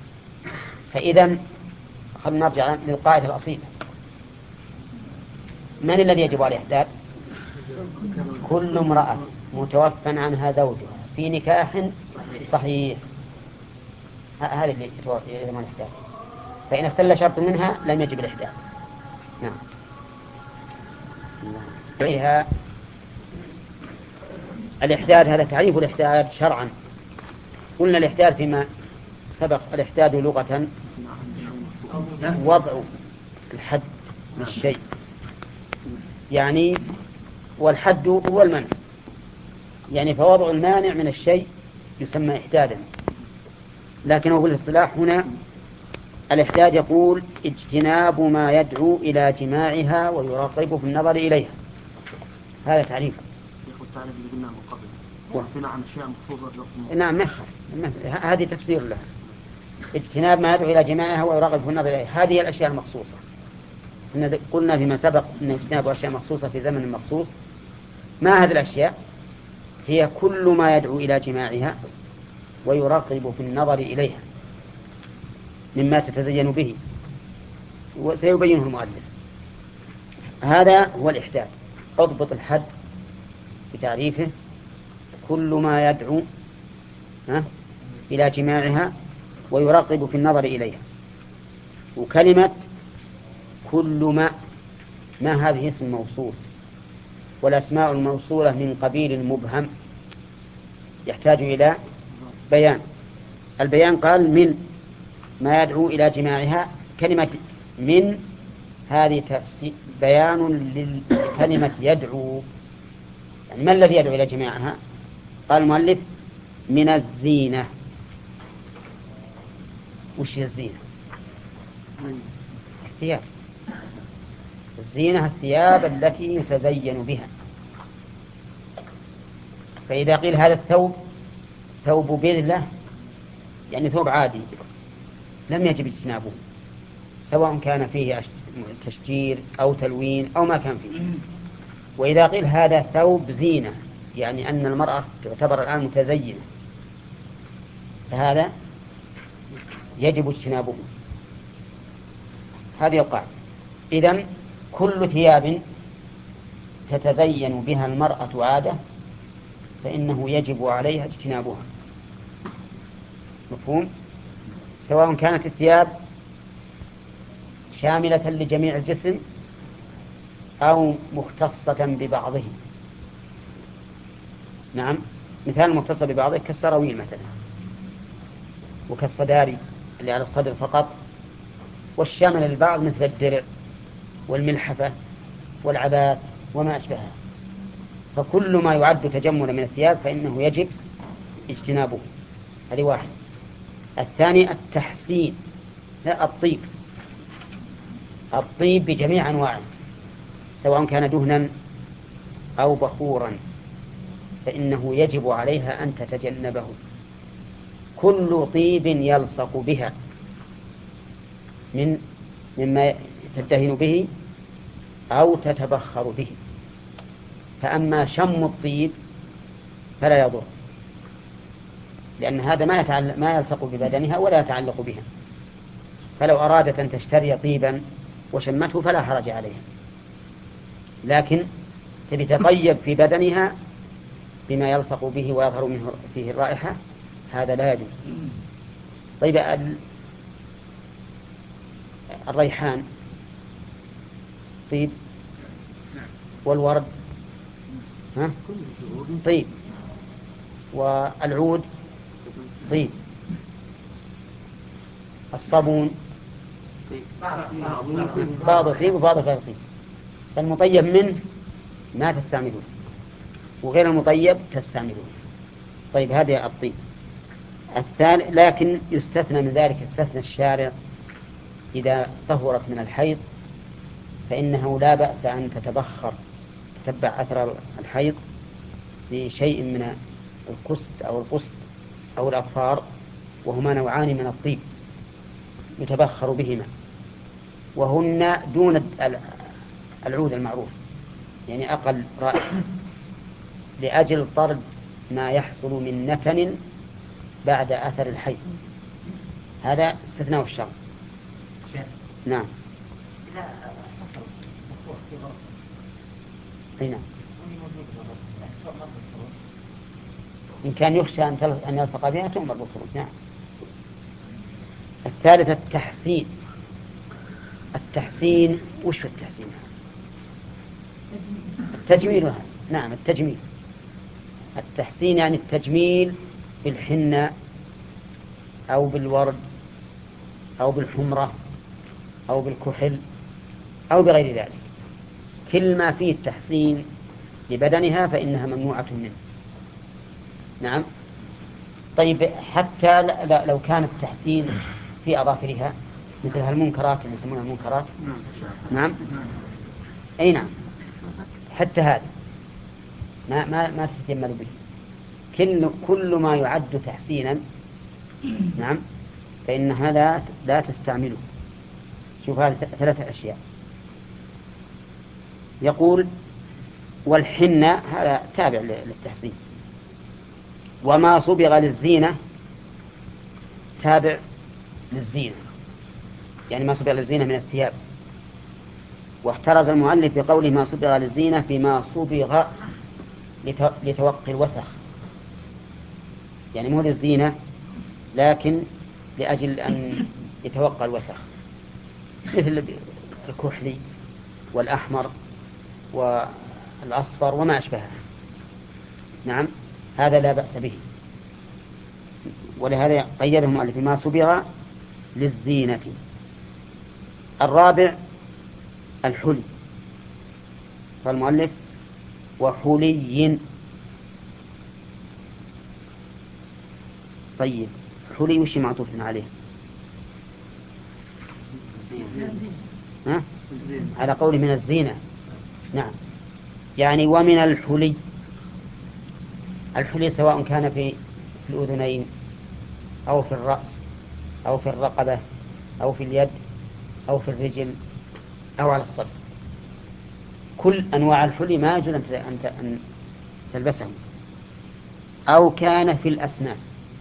فإذا خلنا نرجع للقاعدة الأصيلة، من الذي يجب عليه الإحداد؟ كل امرأة متوفى عنها زوجها في نكاح صحيح، هذا اللي يجب الإحداد. فإن اختل شرط منها لم يجب الإحداد. نعم. فيها الإحداد، هذا تعريف الإحداد شرعا. قلنا الإحداد فيما سبق، الإحداد لغة وضع الحد للشيء، يعني والحد هو المنع، يعني فوضع المانع من الشيء يسمى إحدادا. لكنه في الاصطلاح هنا الإحداد يقول اجتناب ما يدعو إلى جماعها ويرغب في النظر إليها، هذا تعريف. نعم مخر، هذه تفسير لها. اجتناب ما يدعو إلى جماعها ويرغب في النظر إليها، هذه الأشياء المخصوصة. قلنا فيما سبق أن اجتناب أشياء مخصوصة في زمن مخصوص. ما هذه الأشياء؟ هي كل ما يدعو إلى جماعها ويرغب في النظر إليها مما تتزين به، وسيبينه المؤلف. هذا هو الإحداد. اضبط الحد بتعريفه: كل ما يدعو ها إلى جماعها ويرغب في النظر إليها. وكلمة كل ما، ما هذه اسم موصول، والأسماء الموصولة من قبيل المبهم يحتاج إلى بيان. البيان قال من ما يدعو إلى جماعها. كلمة من هذه تفسير بيان لكلمة يدعو، يعني ما الذي يدعو إلى جماعها؟ قال المؤلف من الزينة. وش هي الزينة؟ الثياب. الزينة الثياب التي يتزين بها. فإذا قيل هذا الثوب ثوب بذلة، يعني ثوب عادي، لم يجب اجتنابه، سواء كان فيه تشجير أو تلوين أو ما كان فيه. وإذا قيل هذا ثوب زينة، يعني أن المرأة تعتبر الآن متزينة، فهذا يجب اجتنابه. هذه القاعدة. إذن كل ثياب تتزين بها المرأة عادة فإنه يجب عليها اجتنابها. مفهوم؟ سواء كانت الثياب شاملة لجميع الجسم أو مختصة ببعضه. نعم، مثال مختصة ببعضه كالسراويل مثلا، وكالصداري اللي على الصدر فقط، والشامل للبعض مثل الدرع والملحفة والعبات وما أشبهها. فكل ما يعد تجملا من الثياب فإنه يجب اجتنابه. هذه واحد. الثاني التحسين، لا الطيب. الطيب بجميع أنواعه سواء كان دهنا أو بخورا فإنه يجب عليها أن تتجنبه. كل طيب يلصق بها من مما تدهن به أو تتبخر به. فأما شم الطيب فلا يضر، لأن هذا ما يتعلق ما يلصق ببدنها ولا يتعلق بها. فلو أرادت أن تشتري طيبا وشمته فلا حرج عليها، لكن تبي تطيب في بدنها بما يلصق به ويظهر منه فيه الرائحة، هذا لا يجوز. طيب الريحان طيب، والورد ها؟ طيب، والعود طيب، الصابون بعض طيب وبعض غير طيب. فالمطيب منه ما تستعملون، وغير المطيب تستعملون. طيب هذا الطيب. الثالث لكن يستثنى من ذلك، استثنى الشارع إذا طهرت من الحيض فإنه لا بأس أن تتبخر، تتبع أثر الحيض بشيء من الكست أو القسط أو الأظفار، وهما نوعان من الطيب يتبخر بهما، وهن دون العود المعروف، يعني أقل رائحة، لأجل طرد ما يحصل من نتن بعد أثر الحيض. هذا استثناء الشرع. نعم. هنا إن كان يخشى أن تل- أن يلصق بها تؤمر بالخروج. نعم. الثالث التحسين. التحسين وش هو التحسين؟ التجميل هذا. نعم التجميل. التحسين يعني التجميل بالحنة أو بالورد أو بالحمرة أو بالكحل أو بغير ذلك، كل ما فيه التحسين لبدنها فإنها ممنوعة منه. نعم. طيب حتى ل- لو كان التحسين في أظافرها مثل هالمنكرات اللي يسمونها المنكرات. نعم. أي نعم. حتى هذا ما ما ما تتجمل به. كل كل ما يعد تحسينا نعم فإنها لا لا تستعمله. شوف هذه ثلاثة أشياء. يقول والحنة هذا تابع للتحسين، وما صبغ للزينة تابع للزينة، يعني ما صبغ للزينة من الثياب. واحترز المؤلف بقوله ما صبغ للزينة فيما صبغ لت- لتوقي الوسخ، يعني مو للزينة لكن لأجل أن يتوقع الوسخ، مثل الكحلي والأحمر والأصفر وما أشبهه. نعم هذا لا بأس به، ولهذا قيده المؤلف ما صبغ للزينة. الرابع الحلي، فالمؤلف وحلي. طيب حلي وش معطوف عليه؟ ها؟ على قول من الزينة. نعم يعني ومن الحلي. الحلي سواء كان في الأذنين أو في الرأس أو في الرقبة أو في اليد أو في الرجل أو على الصدر، كل أنواع الحلي ما يجوز أن تلبسهم. أو كان في الأسنان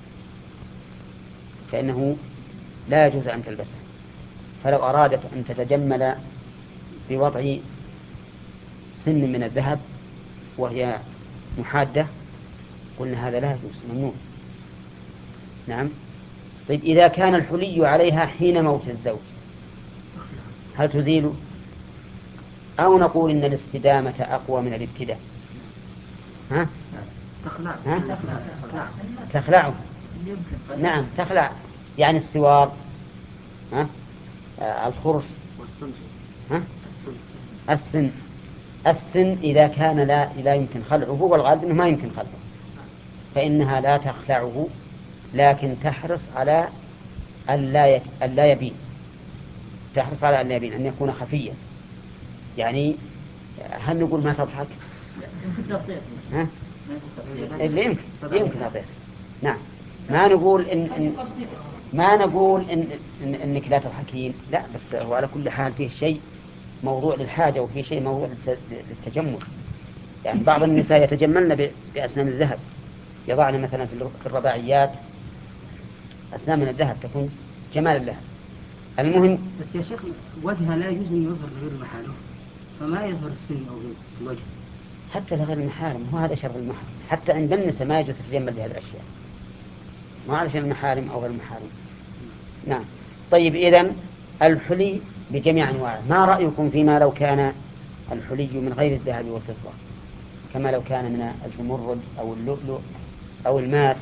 فإنه لا يجوز أن تلبسه. فلو أرادت أن تتجمل بوضع سن من الذهب وهي محادة قلنا هذا لا يجوز، ممنوع. نعم. طيب إذا كان الحلي عليها حين موت الزوج هل تزيل؟ أو نقول إن الاستدامة أقوى من الابتداء؟ ها؟ تخلع. ها؟ تخلعه. نعم تخلع، يعني السوار، ها؟ آه الخرص، ها؟ السن. السن إذا كان لا لا يمكن خلعه، والغالب أنه ما يمكن خلعه، فإنها لا تخلعه، لكن تحرص على ألا ألا يبين. تحرص على ألا يبين، أن يكون خفيا. يعني هل نقول ما تضحك؟ ها؟ اللي يمكن يمكن تضحك. نعم. ما نقول إن, إن ما نقول إن, إن إنك لا تضحكين، لا، بس هو على كل حال فيه شيء موضوع للحاجة وفيه شيء موضوع للتجمل. يعني بعض النساء يتجملن بأسنان الذهب، يضعن مثلا في الرباعيات أسنان من الذهب تكون جمالا لها. المهم بس يا شيخ وجهها لا يجوز أن يظهر غير المحارم، فما يظهر السن أو غير الوجه حتى لغير المحارم. هو هذا شرف المحرم، حتى عند النساء ما يجوز تتجمل بهذه الأشياء، ما علشان المحارم أو غير المحارم. نعم. طيب إذن الحلي بجميع أنواعه. ما رأيكم فيما لو كان الحلي من غير الذهب والفضة، كما لو كان من الزمرد أو اللؤلؤ أو الماس؟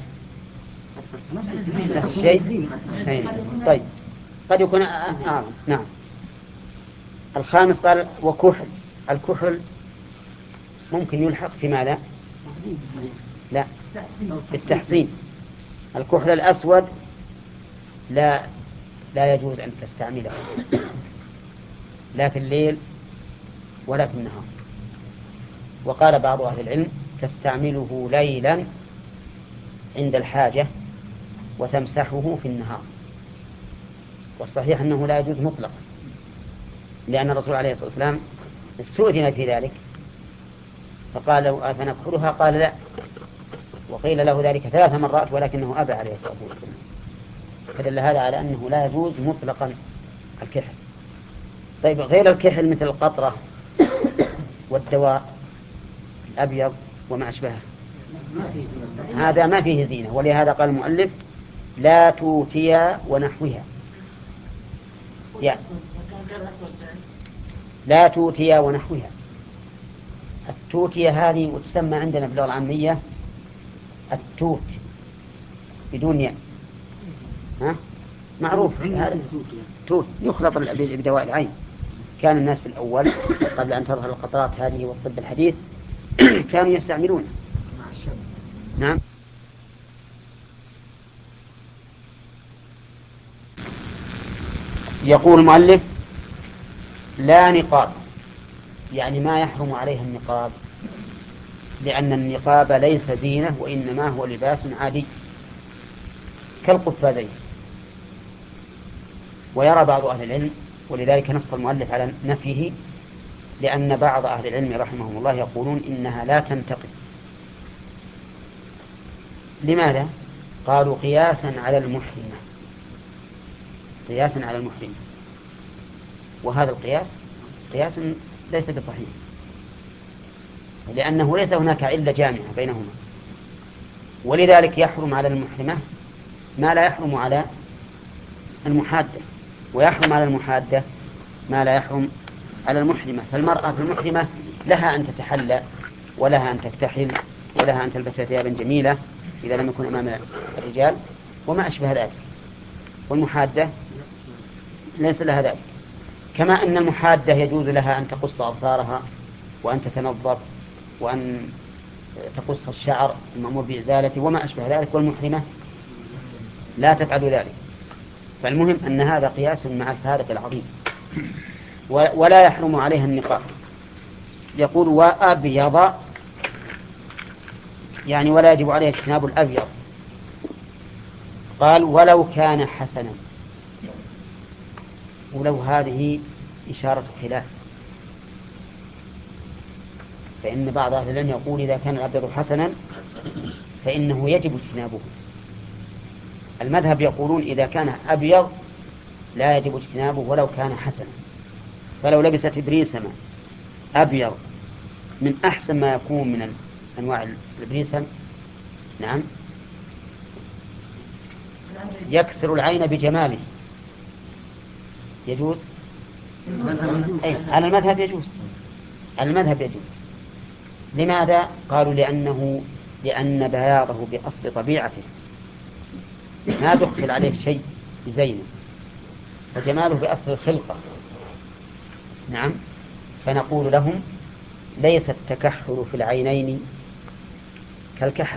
نفس الشيء. طيب قد يكون آه. آه. نعم. الخامس قال وكحل. الكحل ممكن يلحق في ماذا؟ لا، بالتحسين. الكحل الأسود لا لا يجوز أن تستعمله لا في الليل ولا في النهار. وقال بعض أهل العلم تستعمله ليلا عند الحاجة وتمسحه في النهار. والصحيح أنه لا يجوز مطلقا، لأن الرسول عليه الصلاة والسلام استؤذن في ذلك فقال له أفنكحلها؟ قال لا، وقيل له ذلك ثلاث مرات ولكنه أبى عليه الصلاة والسلام. فدل هذا على أنه لا يجوز مطلقا الكحل. طيب غير الكحل مثل القطرة والدواء أبيض وما أشبهه، ما في زينة. هذا ما فيه زينة، ولهذا قال المؤلف لا توتيا ونحوها. يا لا توتيا ونحوها. التوتيا هذه وتسمى عندنا في اللغة العامية التوت بدون ياء، ها معروف هذا توت يخلط بدواء العين. كان الناس في الأول قبل أن تظهر القطرات هذه والطب الحديث كانوا يستعملون. نعم. يقول المؤلف لا نقاب، يعني ما يحرم عليها النقاب، لأن النقاب ليس زينة وإنما هو لباس عادي كالقفازين. ويرى بعض أهل العلم، ولذلك نص المؤلف على نفيه، لأن بعض أهل العلم رحمهم الله يقولون إنها لا تنتقد. لماذا؟ قالوا قياسا على المحرمة، قياسا على المحرمة، وهذا القياس قياس ليس بصحيح، لأنه ليس هناك علة جامعة بينهما، ولذلك يحرم على المحرمة ما لا يحرم على المحادة، ويحرم على المحادة ما لا يحرم على المحرمة. فالمرأة في المحرمة لها أن تتحلى ولها أن تكتحل ولها أن تلبس ثيابا جميلة إذا لم يكن أمام الرجال وما أشبه ذلك، والمحادة ليس لها ذلك. كما أن المحادة يجوز لها أن تقص أظفارها وأن تتنظف وأن تقص الشعر المأمور بإزالته وما أشبه ذلك، والمحرمة لا تفعل ذلك. فالمهم أن هذا قياس مع الفارق العظيم. ولا يحرم عليها النقاب. يقول وأبيض، يعني ولا يجب عليها اجتناب الأبيض. قال ولو كان حسنا، ولو هذه إشارة خلاف، فإن بعض أهل العلم يقول إذا كان الأبيض حسنا فإنه يجب اجتنابه. المذهب يقولون إذا كان أبيض لا يجب اجتنابه ولو كان حسنا. فلو لبست بريسما أبيض من أحسن ما يكون من أنواع البريسم، نعم، يكسر العين بجماله، يجوز؟ أي على المذهب يجوز، على المذهب يجوز. لماذا؟ قالوا لأنه لأن بياضه بأصل طبيعته ما دخل عليه شيء بزينه، وجماله بأصل الخلقة. نعم. فنقول لهم ليس التكحل في العينين كالكحل.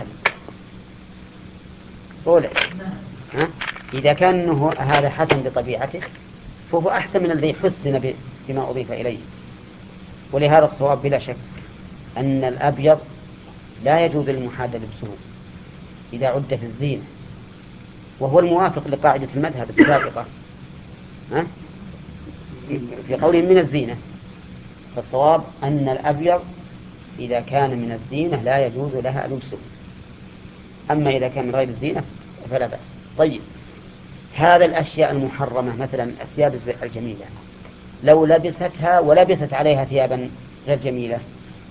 قول ها؟ إذا كان هذا حسن بطبيعته فهو أحسن من الذي حسن بما أضيف إليه. ولهذا الصواب بلا شك أن الأبيض لا يجوز للمحادة لبسه إذا عد في الزينة، وهو الموافق لقاعدة المذهب السابقة ها؟ في قول من الزينة. فالصواب أن الأبيض إذا كان من الزينة لا يجوز لها لبسه، أما إذا كان من غير الزينة فلا بأس. طيب، هذا الأشياء المحرمة مثلا الثياب الجميلة لو لبستها ولبست عليها ثيابا غير جميلة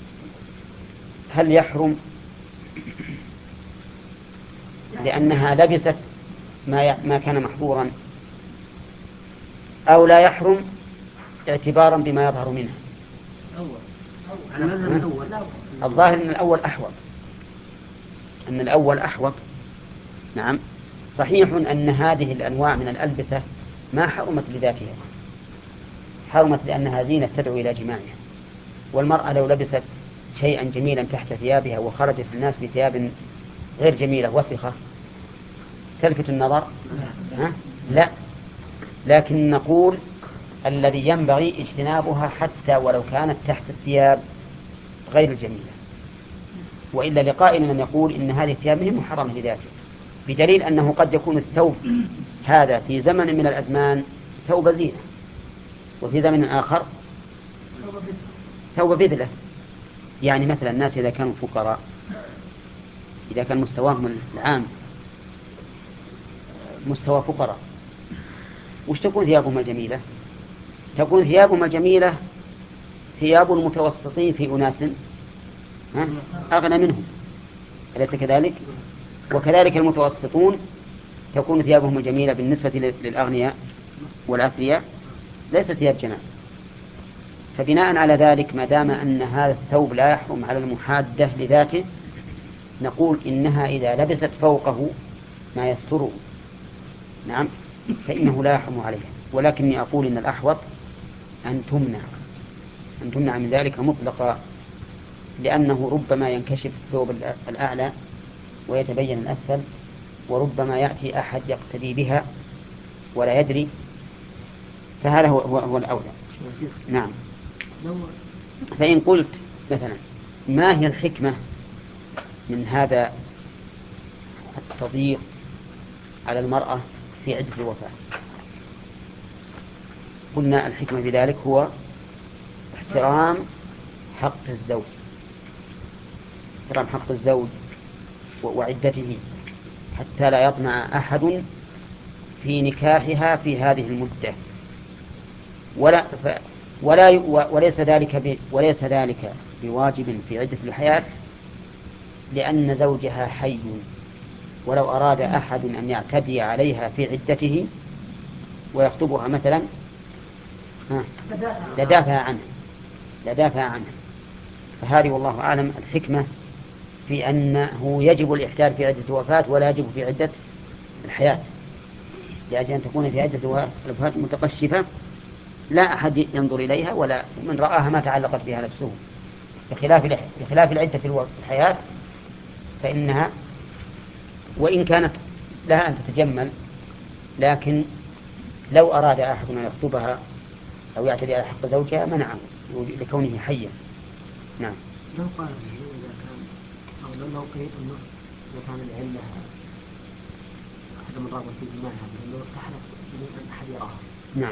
هل يحرم لأنها لبست ما ما كان محظورا، أو لا يحرم اعتبارا بما يظهر منها؟ الظاهر أن الأول أحوط، أن الأول أحوط. نعم. صحيح أن هذه الأنواع من الألبسة ما حرمت لذاتها، حرمت لأنها زينة تدعو إلى جماعها. والمرأة لو لبست شيئا جميلا تحت ثيابها وخرجت الناس بثياب غير جميلة وسخة تلفت النظر؟ ها؟ لا. لكن نقول الذي ينبغي اجتنابها حتى ولو كانت تحت الثياب غير الجميلة، وإلا لقائل من يقول إن هذه الثياب هي محرمة لذاته، بدليل أنه قد يكون الثوب هذا في زمن من الأزمان ثوب زينة، وفي زمن آخر ثوب بذلة. يعني مثلا الناس إذا كانوا فقراء، إذا كان مستواهم العام مستوى فقراء، وش تكون ثيابهم الجميلة؟ تكون ثيابهم الجميلة ثياب المتوسطين في أناس ها؟ أغنى منهم، أليس كذلك؟ وكذلك المتوسطون تكون ثيابهم الجميلة بالنسبة للأغنياء والأثرياء ليست ثياب جمال. فبناء على ذلك ما دام أن هذا الثوب لا يحرم على المحادة لذاته، نقول إنها إذا لبست فوقه ما يستره، نعم، فإنه لا يحرم عليها. ولكني أقول إن الأحوط أن تمنع أن تمنع من ذلك مطلقا، لأنه ربما ينكشف ثوب الأعلى ويتبين الأسفل، وربما يأتي أحد يقتدي بها ولا يدري، فهذا هو, هو, هو الأولى. نعم. فإن قلت مثلا ما هي الحكمة من هذا التضييق على المرأة في عدة الوفاة؟ قلنا الحكمة في ذلك هو احترام حق الزوج، احترام حق الزوج وعدته، حتى لا يطمع أحد في نكاحها في هذه المدة، ولا ف ولا وليس ذلك ب وليس ذلك بواجب في عدة الحياة، لأن زوجها حي، ولو أراد أحد أن يعتدي عليها في عدته ويخطبها مثلا لدافع عنه لدافع عنه فهذه والله أعلم الحكمة في أنه يجب الإحتال في عدة الوفاة ولا يجب في عدة الحياة، لأجل أن تكون في عدة الوفاة متقشفة لا أحد ينظر إليها، ولا من رآها ما تعلقت بها نفسه، بخلاف بخلاف العدة في الحياة فإنها وإن كانت لها أن تتجمل، لكن لو أراد أحد أن يخطبها أو يعتدي على حق زوجها منعه لكونه حيا. نعم. لو قال إذا كان أو لو قيل إنه إذا كان العلة عدم الرغبة في جمالها لو ارتحلت بدون أن أحد يراها. نعم.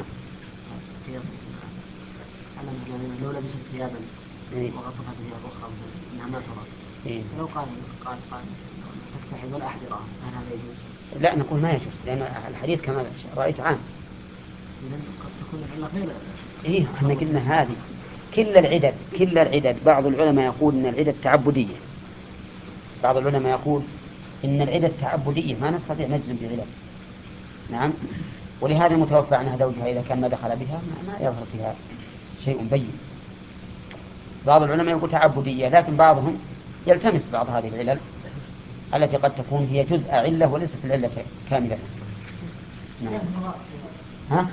على مثلا لو لبست ثيابا وغطتها بثياب أخرى إنها ما ترى، لو قال قال قال تستحي ولا أحد يراها هل هذا يجوز؟ لا، نقول ما يجوز، لأن الحديث كما رأيت عام. قد تكون العلة غير. إيه، احنا قلنا هذه كل العدد كل العدد بعض العلماء يقول إن العدد تعبدية، بعض العلماء يقول إن العدد تعبدية ما نستطيع نجزم بعلل. نعم. ولهذا المتوفى عنها زوجها إذا كان ما دخل بها ما يظهر فيها شيء بين. بعض العلماء يقول تعبدية، لكن بعضهم يلتمس بعض هذه العلل التي قد تكون هي جزء علة وليست العلة كاملة. نعم. ها؟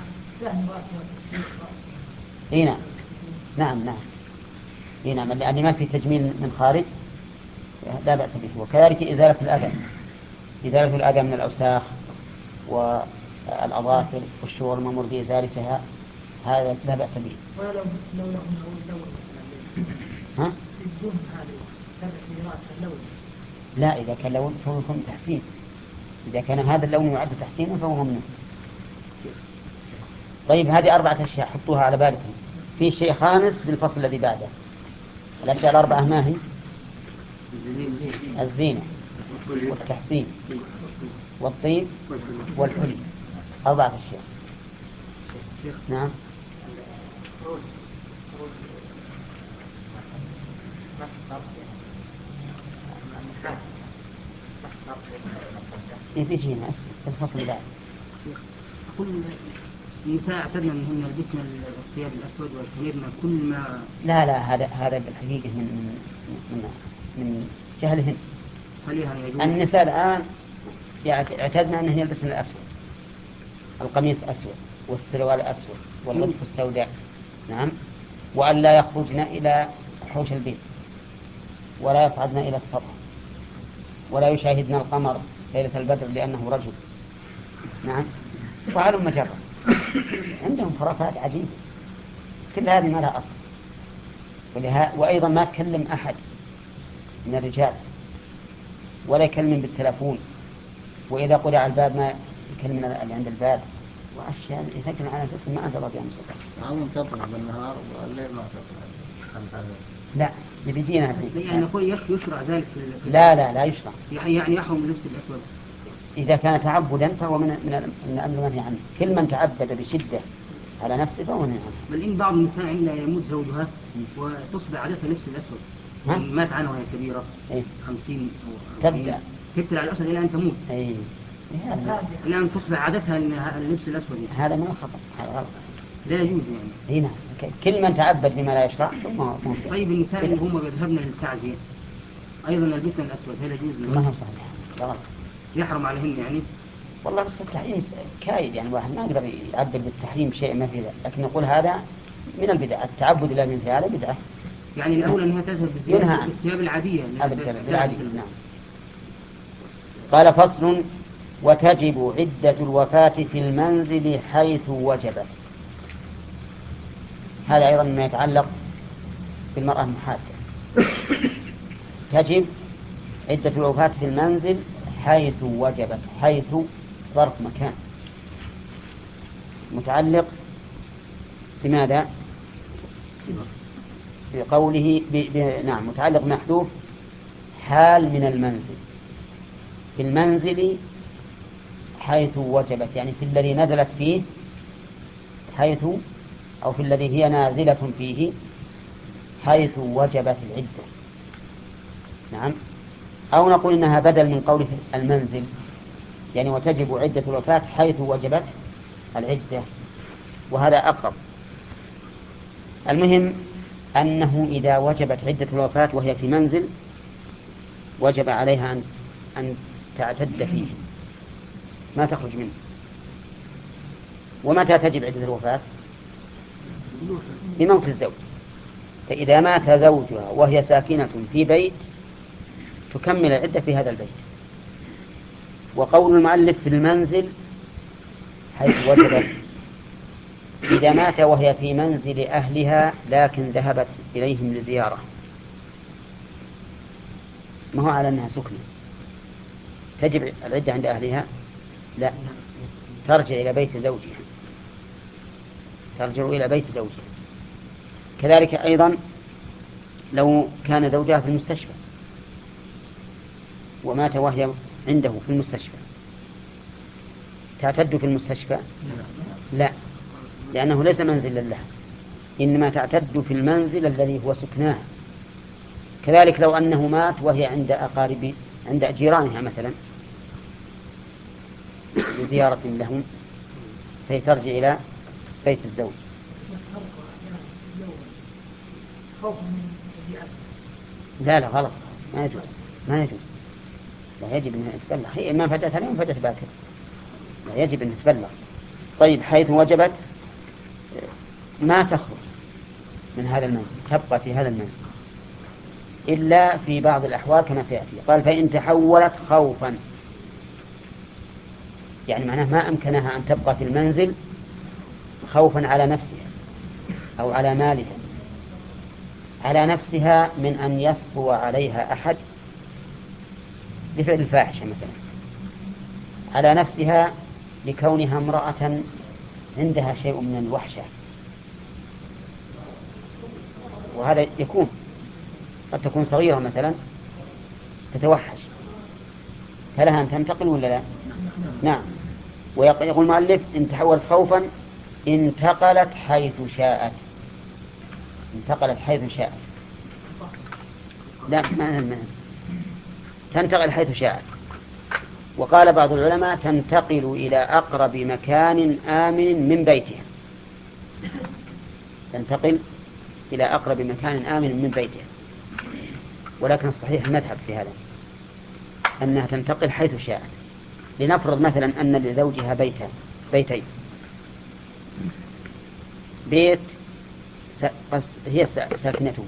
إيه نعم. نعم نعم. إيه نعم، لأن ما في تجميل من خارج لا بأس به. وكذلك إزالة الأذى، إزالة الأذى من الأوساخ والأظافر والشعور المأمور بإزالتها، هذا لا بأس به. ولو لو لو لو ها؟ الدهن هذه ترك لرأس اللون. لا، إذا كان لون فهو يكون تحسين، إذا كان هذا اللون يعد تحسينا فهو ممنوع. طيب، هذه أربعة أشياء حطوها على بالكم. في شيء خامس في الفصل الذي بعده. الأشياء الأربعة ما هي؟ الزينة والتحسين والطيب والحلي، أربعة أشياء. نعم. إيه في شيء ناس في الفصل اللي بعده. أقول النساء اعتدنا أنهن يلبسن الثياب الأسود والحرير كل ما. لا لا، هذا هذا بالحقيقة من من من, من جهلهن. النساء الآن اعتدنا أنهن يلبسن الأسود، القميص أسود والسروال أسود واللطف السوداء. نعم. وأن لا يخرجن إلى حوش البيت ولا يصعدن إلى السطح ولا يشاهدن القمر ليلة البدر لأنه رجل. نعم. وهلم مجرة. عندهم خرافات عجيبة، كل هذه ما لها أصل. ولها وأيضا ما تكلم أحد من الرجال ولا يكلم بالتلفون، وإذا قرع على الباب ما يكلم اللي عند الباب، وأشياء يفكر على الجسم ما أنزل الله بها من سلطان. عموم تطلع بالنهار والليل ما تطلع. لا، يبيجينا هذه. يعني نقول يشرع ذلك. لا لا لا يشرع. يعني يحرم لبس الأسود. إذا كان تعبدا فهو من من من الأمر منهي عنه. كل من تعبد بشدة على نفسه فهو منهي عنه. بل إن بعض النساء عندما يموت زوجها وتصبح عادتها لبس الأسود مات عنه وهي كبيرة إيه؟ خمسين تبدأ تبتل على الأسود إلى أن تموت. أي إلى أن تصبح عادتها أن اللبس الأسود. هذا ما خطأ، هذا غلط. لا يجوز يعني. هنا كل من تعبد بما لا يشرع ثم ممكن. طيب النساء اللي هم يذهبن للتعزية أيضا يلبسن الأسود، هل يجوز؟ ما هو صحيح، غلط. يحرم عليهن يعني؟ والله بس التحريم كايد، يعني الواحد ما يقدر يعبد بالتحريم شيء ما في ذلك، لكن نقول هذا من البدع، التعبد إلى مثل هذا بدعة. يعني الأولى أنها تذهب بالثياب العادية. بالعادية. نعم. قال فصل: وتجب عدة الوفاة في المنزل حيث وجبت. هذا أيضا ما يتعلق بالمرأة المحادة. تجب عدة الوفاة في المنزل حيث وجبت. حيث ظرف مكان متعلق بماذا؟ بقوله ب... ب... نعم متعلق محذوف حال من المنزل. في المنزل حيث وجبت، يعني في الذي نزلت فيه، حيث أو في الذي هي نازلة فيه حيث وجبت العدة. نعم. أو نقول إنها بدل من قوله المنزل، يعني وتجب عدة الوفاة حيث وجبت العدة، وهذا أقرب. المهم أنه إذا وجبت عدة الوفاة وهي في منزل وجب عليها أن أن تعتد فيه، ما تخرج منه. ومتى تجب عدة الوفاة؟ بموت الزوج. فإذا مات زوجها وهي ساكنة في بيت تكمل العدة في هذا البيت. وقول المؤلف في المنزل حيث وجبت، إذا مات وهي في منزل أهلها لكن ذهبت إليهم لزيارة، ما هو على أنها سكنة تجب العدة عند أهلها؟ لا، ترجع إلى بيت زوجها، ترجع إلى بيت زوجها. كذلك أيضا لو كان زوجها في المستشفى ومات وهي عنده في المستشفى، تعتد في المستشفى؟ لا، لأنه ليس منزلا لها، إنما تعتد في المنزل الذي هو سكناه. كذلك لو أنه مات وهي عند أقارب عند جيرانها مثلا لزيارة لهم، فهي ترجع إلى بيت الزوج. لا لا غلط، ما يجوز، ما يجوز، لا يجب أن تبلغ. هي ما فجأت عليهم فجأت باكر، لا يجب أن تبلغ. طيب حيث وجبت ما تخرج من هذا المنزل، تبقى في هذا المنزل إلا في بعض الأحوال كما سيأتي. قال فإن تحولت خوفا، يعني معناه ما أمكنها أن تبقى في المنزل خوفا على نفسها أو على مالها. على نفسها من أن يسطو عليها أحد بفعل الفاحشة مثلا، على نفسها لكونها امرأة عندها شيء من الوحشة، وهذا يكون قد تكون صغيرة مثلا تتوحش، فلها أن تنتقل ولا لا؟ نعم. ويقول المؤلف إن تحولت خوفا انتقلت حيث شاءت، انتقلت حيث شاءت، لا ما ما تنتقل حيث شاءت. وقال بعض العلماء تنتقل إلى أقرب مكان آمن من بيتها، تنتقل إلى أقرب مكان آمن من بيتها. ولكن الصحيح المذهب في هذا أنها تنتقل حيث شاءت. لنفرض مثلا أن لزوجها بيتا بيتين، بيت هي ساكنته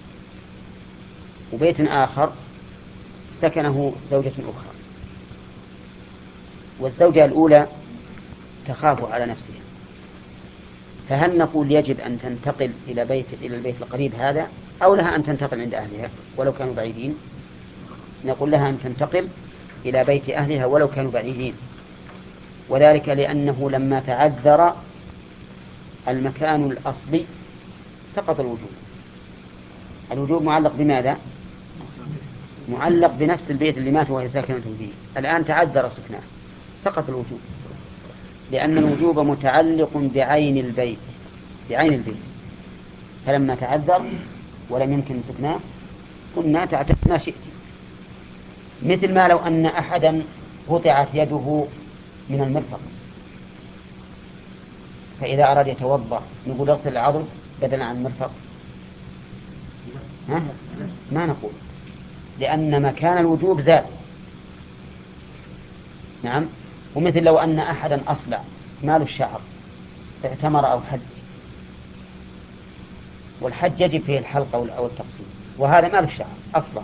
وبيت آخر سكنه زوجة أخرى، والزوجة الأولى تخاف على نفسها، فهل نقول يجب أن تنتقل إلى بيت إلى البيت القريب هذا، أو لها أن تنتقل عند أهلها ولو كانوا بعيدين؟ نقول لها أن تنتقل إلى بيت أهلها ولو كانوا بعيدين، وذلك لأنه لما تعذر المكان الأصلي سقط الوجوب. الوجوب معلق بماذا؟ معلق بنفس البيت اللي مات وهي ساكنة فيه. الآن تعذر سكناه سقط الوجوب، لأن الوجوب متعلق بعين البيت، بعين البيت، فلما تعذر ولم يمكن سكناه قلنا تعتد ما شئت، مثل ما لو أن أحدا قطعت يده من المرفق، فإذا أراد يتوضأ نقول اغسل العضد بدلا عن المرفق؟ ها؟ ما نقول، لأن مكان الوجوب زاد. نعم. ومثل لو أن أحدا أصلع مال الشعر اعتمر أو حج، والحج يجب فيه الحلق أو التقصير، وهذا مال الشعر أصلع،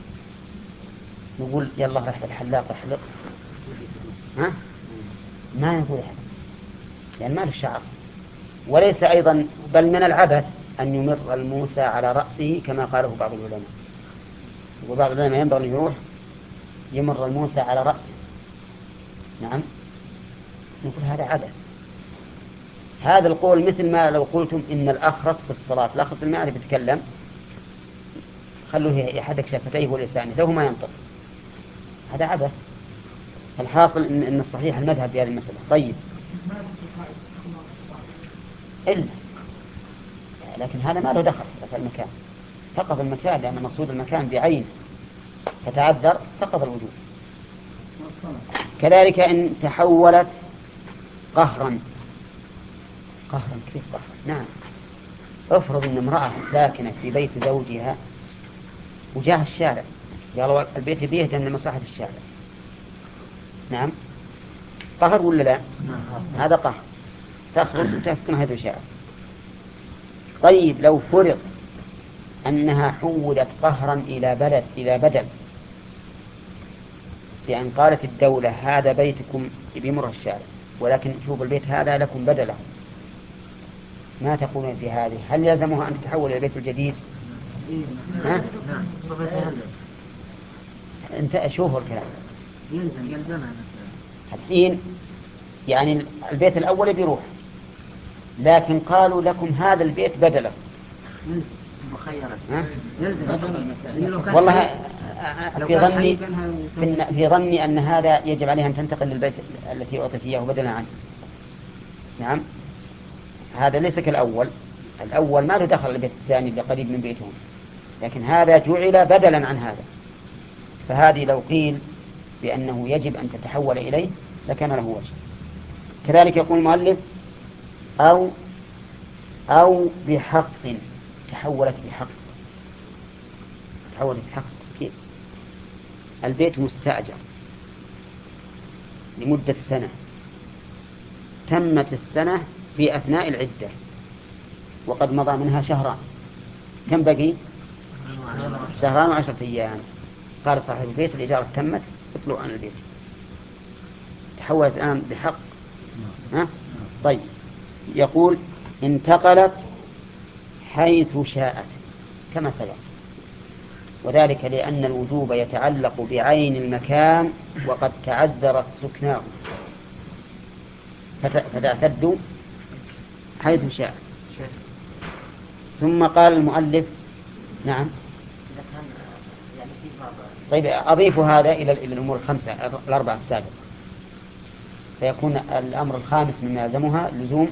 نقول يلا رح الحلاق يحلق؟ ها؟ ما نقول حلق، لأن مال الشعر. وليس أيضا بل من العبث أن يمر الموسى على رأسه كما قاله بعض العلماء، وبعض العلماء ينبغي أن يروح يمر الموسى على رأسه. نعم. نقول هذا عبث. هذا القول مثل ما لو قلتم إن الأخرس في الصلاة، الأخرس ما يعرف يتكلم خلوه يحرك شفتيه ولسانه له ما ينطق، هذا عبث. الحاصل إن, إن الصحيح المذهب في هذه المسألة. طيب إلا لكن هذا ما له دخل في المكان، سقط المكان لأن مقصود المكان بعين فتعذر سقط الوجوب. كذلك إن تحولت قهرا، قهرا كيف قهرا؟ نعم. افرض ان امرأة ساكنة في بيت زوجها وجاء الشارع قالوا البيت بيهدم لمصلحة الشارع، نعم، قهر ولا لا؟ هذا قهر، تخرج وتسكن هذا الشارع. طيب لو فرض أنها حولت قهرا إلى بلد إلى بدل، بأن قالت الدولة هذا بيتكم بمر الشارع ولكن شوفوا البيت هذا لكم بدله، ما تقولون في هذه؟ هل يلزمها أن تتحول إلى البيت الجديد؟ ها؟ أنت شوفوا الكلام يلزم يلزمها الحين، يعني البيت الأول بيروح لكن قالوا لكم هذا البيت بدله، مخيرة. والله في ظني في ظني أن هذا يجب عليها أن تنتقل للبيت التي أعطت إياه بدلا عنه. نعم. هذا ليس كالأول، الأول ما له دخل البيت الثاني اللي قريب من بيتهم، لكن هذا جعل بدلا عن هذا، فهذه لو قيل بأنه يجب أن تتحول إليه لكان له وجه. كذلك يقول المؤلف أو أو بحق، تحولت بحق، تحولت بحق كيف؟ البيت مستأجر لمدة سنة، تمت السنة في أثناء العدة وقد مضى منها شهران، كم بقي؟ شهران وعشرة أيام. قال صاحب البيت الإجارة تمت اطلعوا عن البيت، تحولت الآن بحق. ها؟ طيب يقول انتقلت حيث شاءت كما سيأتي، وذلك لأن الوجوب يتعلق بعين المكان وقد تعذرت سكناه فتعتد حيث شاء. ثم قال المؤلف نعم. طيب أضيف هذا إلى الأمور الخمسة الأربعة السابقة، فيكون الأمر الخامس مما يلزمها لزوم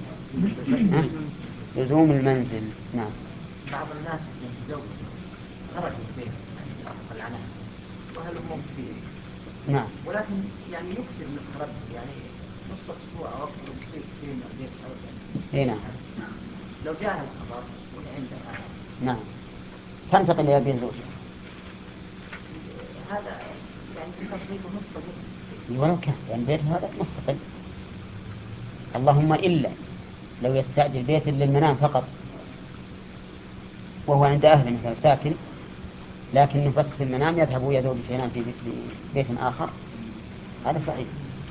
لزوم المنزل. نعم. بعض الناس يتزوج خرج من البيت العناء وهل هم فيه؟ نعم. ولكن يعني يكثر من الخرج، يعني نصف أسبوع أو أكثر يصير فيه من البيت أو إيه نعم. لو جاء الخبر وعنده نعم تنتقل إلى بيت زوجها، هذا يعني تصريفه مستقل ولو كان يعني بيت هذا مستقل، اللهم إلا لو يستأجر بيت للمنام فقط وهو عند أهله مثلا ساكن، لكنه بس في المنام يذهب ويذهب ينام في بيت آخر، هذا صحيح.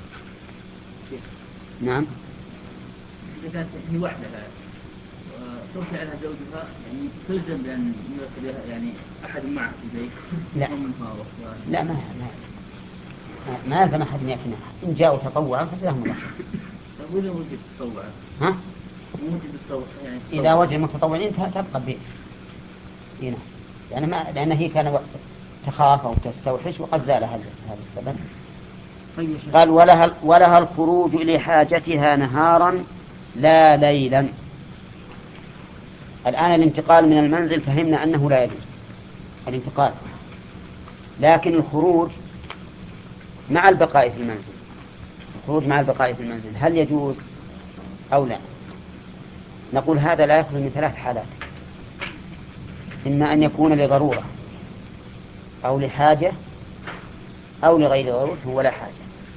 نعم. إذا كانت هي وحدها ترجع لها زوجها يعني تلزم بأن يرسل يعني أحد معه في البيت؟ لا لا ما ما ما يلزم أحد يأتي معه، إن جاءوا تطوعا فلهم الله. طيب وإذا وجد تطوعا؟ ها؟ وجد التطوع يعني إذا وجد المتطوعين تبقى البيت. هنا يعني ما لأن هي كان تخاف أو تستوحش وقد زال هذا السبب. قال ولها ولها الخروج لحاجتها نهارا لا ليلا. الآن الانتقال من المنزل فهمنا أنه لا يجوز، الانتقال، لكن الخروج مع البقاء في المنزل، الخروج مع البقاء في المنزل هل يجوز أو لا؟ نقول هذا لا يخلو من ثلاث حالات: إما أن يكون لضرورة أو لحاجة أو لغير ضرورة ولا حاجة.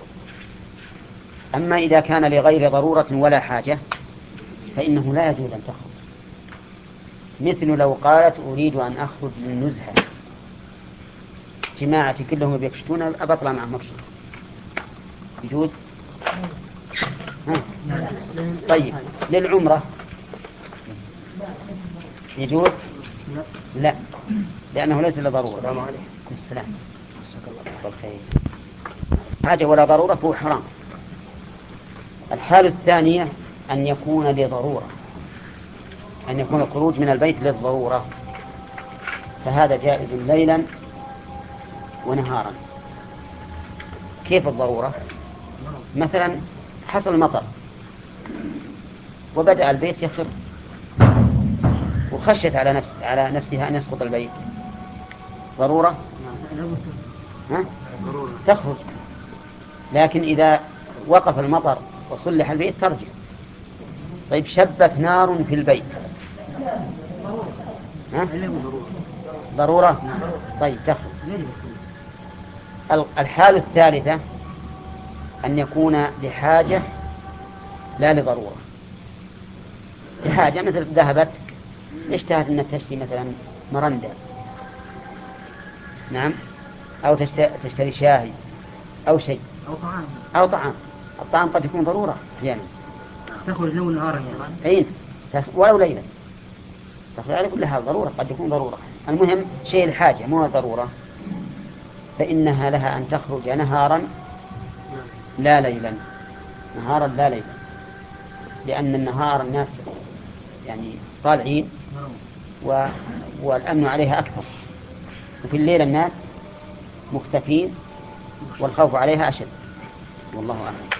أما إذا كان لغير ضرورة ولا حاجة فإنه لا يجوز أن تخرج، مثل لو قالت أريد أن أخرج للنزهة، جماعتي كلهم بيكشتون أبطلع معهم مكشت، يجوز؟ ها؟ طيب للعمرة يجوز؟ لا، لأنه ليس لضرورة. السلام عليكم. السلام. حاجة ولا ضرورة فهو حرام. الحالة الثانية أن يكون لضرورة، أن يكون الخروج من البيت للضرورة، فهذا جائز ليلا ونهارا. كيف الضرورة؟ مثلا حصل مطر وبدأ البيت يخر وخشت على نفس على نفسها أن يسقط البيت، ضرورة؟ ها؟ تخرج. لكن إذا وقف المطر وصلح البيت ترجع. طيب شبت نار في البيت، ها؟ ضرورة؟ طيب تخرج. الحالة الثالثة أن يكون لحاجة لا لضرورة. لحاجة مثل ذهبت اشتهت أن تشتري مثلا مرندة، نعم، أو تشتري شاهي أو شيء أو طعام أو طعام. الطعام قد يكون ضرورة أحيانا، تخرج ليلا نهارا يعني. أي ولو ليلة تخرج على كل حال ضرورة، قد يكون ضرورة. المهم شيء الحاجة مو ضرورة، فإنها لها أن تخرج نهارا لا ليلا، نهارا لا ليلا، لأن النهار الناس يعني طالعين و... والأمن عليها أكثر، وفي الليل الناس مختفين والخوف عليها أشد، والله أعلم.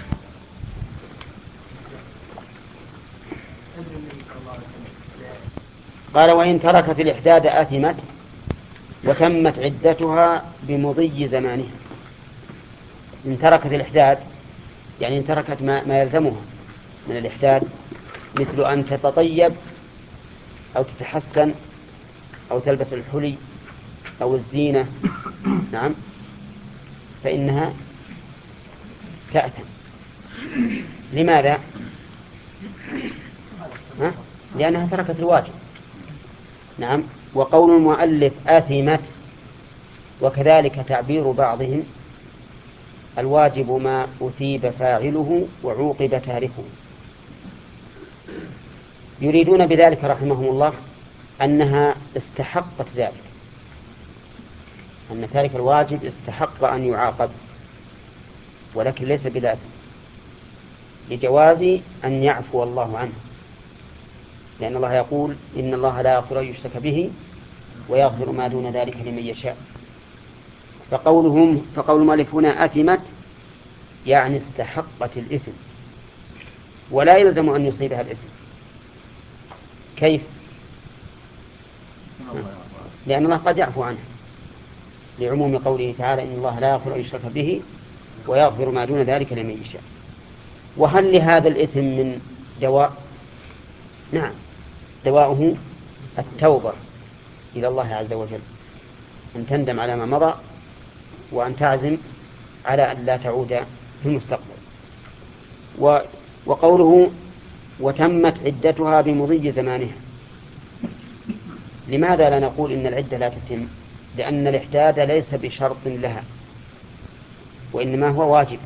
قال: وإن تركت الإحداد آثمت وتمت عدتها بمضي زمانها. إن تركت الإحداد يعني إن تركت ما, ما يلزمها من الإحداد، مثل أن تتطيب أو تتحسن أو تلبس الحلي أو الزينة، نعم، فإنها تأثم. لماذا؟ ها؟ لأنها تركت الواجب. نعم. وقول المؤلف آثمت، وكذلك تعبير بعضهم الواجب ما أثيب فاعله وعوقب تاركه. يريدون بذلك رحمهم الله أنها استحقت ذلك، أن تارك الواجب استحق أن يعاقب، ولكن ليس بلازم، لجواز أن يعفو الله عنه، لأن الله يقول: إن الله لا يغفر أن يشرك به ويغفر ما دون ذلك لمن يشاء. فقولهم فقول المؤلف هنا آثمت يعني استحقت الإثم، ولا يلزم أن يصيبها الإثم. كيف؟ لأن الله قد يعفو عنه، لعموم قوله تعالى: إن الله لا يغفر أن يشرك به ويغفر ما دون ذلك لمن يشاء. وهل لهذا الإثم من دواء؟ نعم، دواؤه التوبة إلى الله عز وجل، أن تندم على ما مضى وأن تعزم على أن لا تعود في المستقبل. وقوله وتمت عدتها بمضي زمانها، لماذا لا نقول إن العدة لا تتم؟ لأن الإحداد ليس بشرط لها، وإنما هو واجب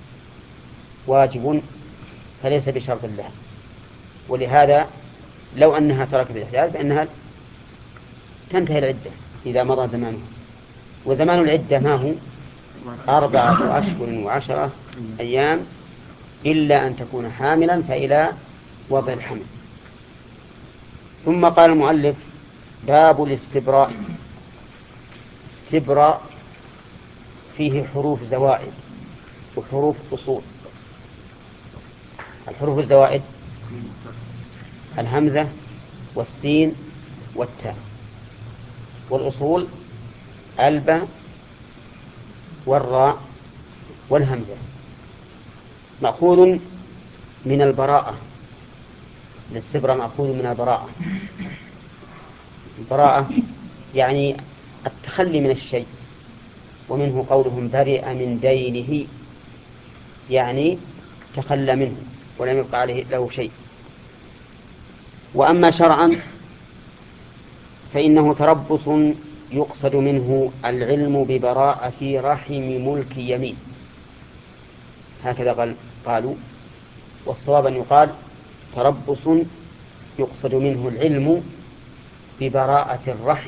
واجب فليس بشرط لها. ولهذا لو أنها تركت الإحداد فإنها تنتهي العدة إذا مضى زمانه. وزمان العدة ما هو؟ أربعة أشهر وعشرة أيام، إلا أن تكون حاملا فإلى وضع الحمل. ثم قال المؤلف: باب الاستبراء. استبراء فيه حروف زوائد وحروف أصول. الحروف الزوائد الهمزة والسين والتاء، والأصول الباء والراء والهمزة، مأخوذ من البراءة. الاستبراء مأخوذ من البراءة. البراءة يعني التخلي من الشيء، ومنه قولهم برئ من دينه، يعني تخلى منه ولم يبقى عليه له شيء. وأما شرعا فإنه تربص يقصد منه العلم ببراءة رحم ملك يمين، هكذا قال قالوا. والصواب أن يقال تربص يقصد منه العلم ببراءة الرحم،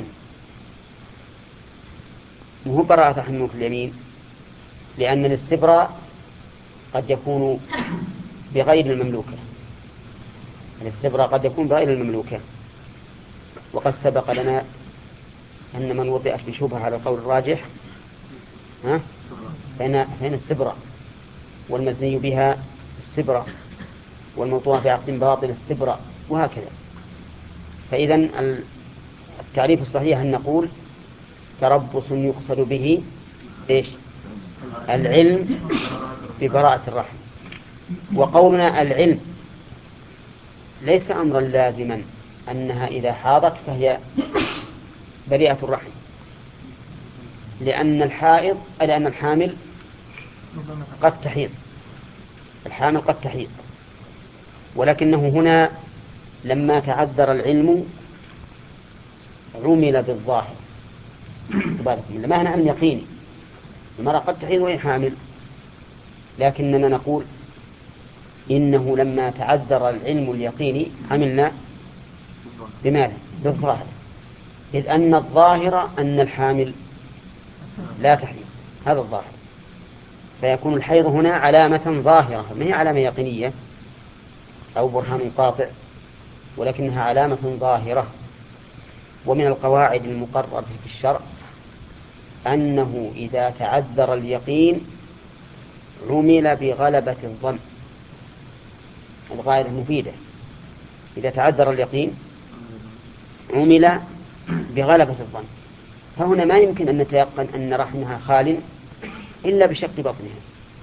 مو براءة رحم ملك اليمين، لأن الاستبراء قد يكون بغير المملوكة. الاستبراء قد يكون بغير المملوكة، وقد سبق لنا أن من وطئت بشبهة على القول الراجح ها فإن فإن استبراء، والمزني بها استبراء، والموطوع بعقد باطل استبراء، وهكذا. فإذا التعريف الصحيح أن نقول تربص يقصد به إيش؟ العلم ببراءة الرحم. وقولنا العلم ليس أمرا لازما أنها إذا حاضت فهي بريئة الرحم، لأن الحائض لأن الحامل قد تحيض، الحامل قد تحيض، ولكنه هنا لما تعذر العلم عمل بالظاهر. ما هنا علم يقيني، المرأة قد تحيض وهي حامل، لكننا نقول إنه لما تعذر العلم اليقيني عملنا بماذا؟ بالظاهر، إذ أن الظاهر أن الحامل لا تحيض، هذا الظاهر، فيكون الحيض هنا علامة ظاهرة، ما هي علامة يقينية أو برهان قاطع، ولكنها علامة ظاهرة. ومن القواعد المقررة في الشرع أنه إذا تعذر اليقين عمل بغلبة الظن، القاعدة مفيدة. إذا تعذر اليقين عمل بغلبة الظن، فهنا ما يمكن أن نتيقن أن رحمها خال إلا بشق بطنها،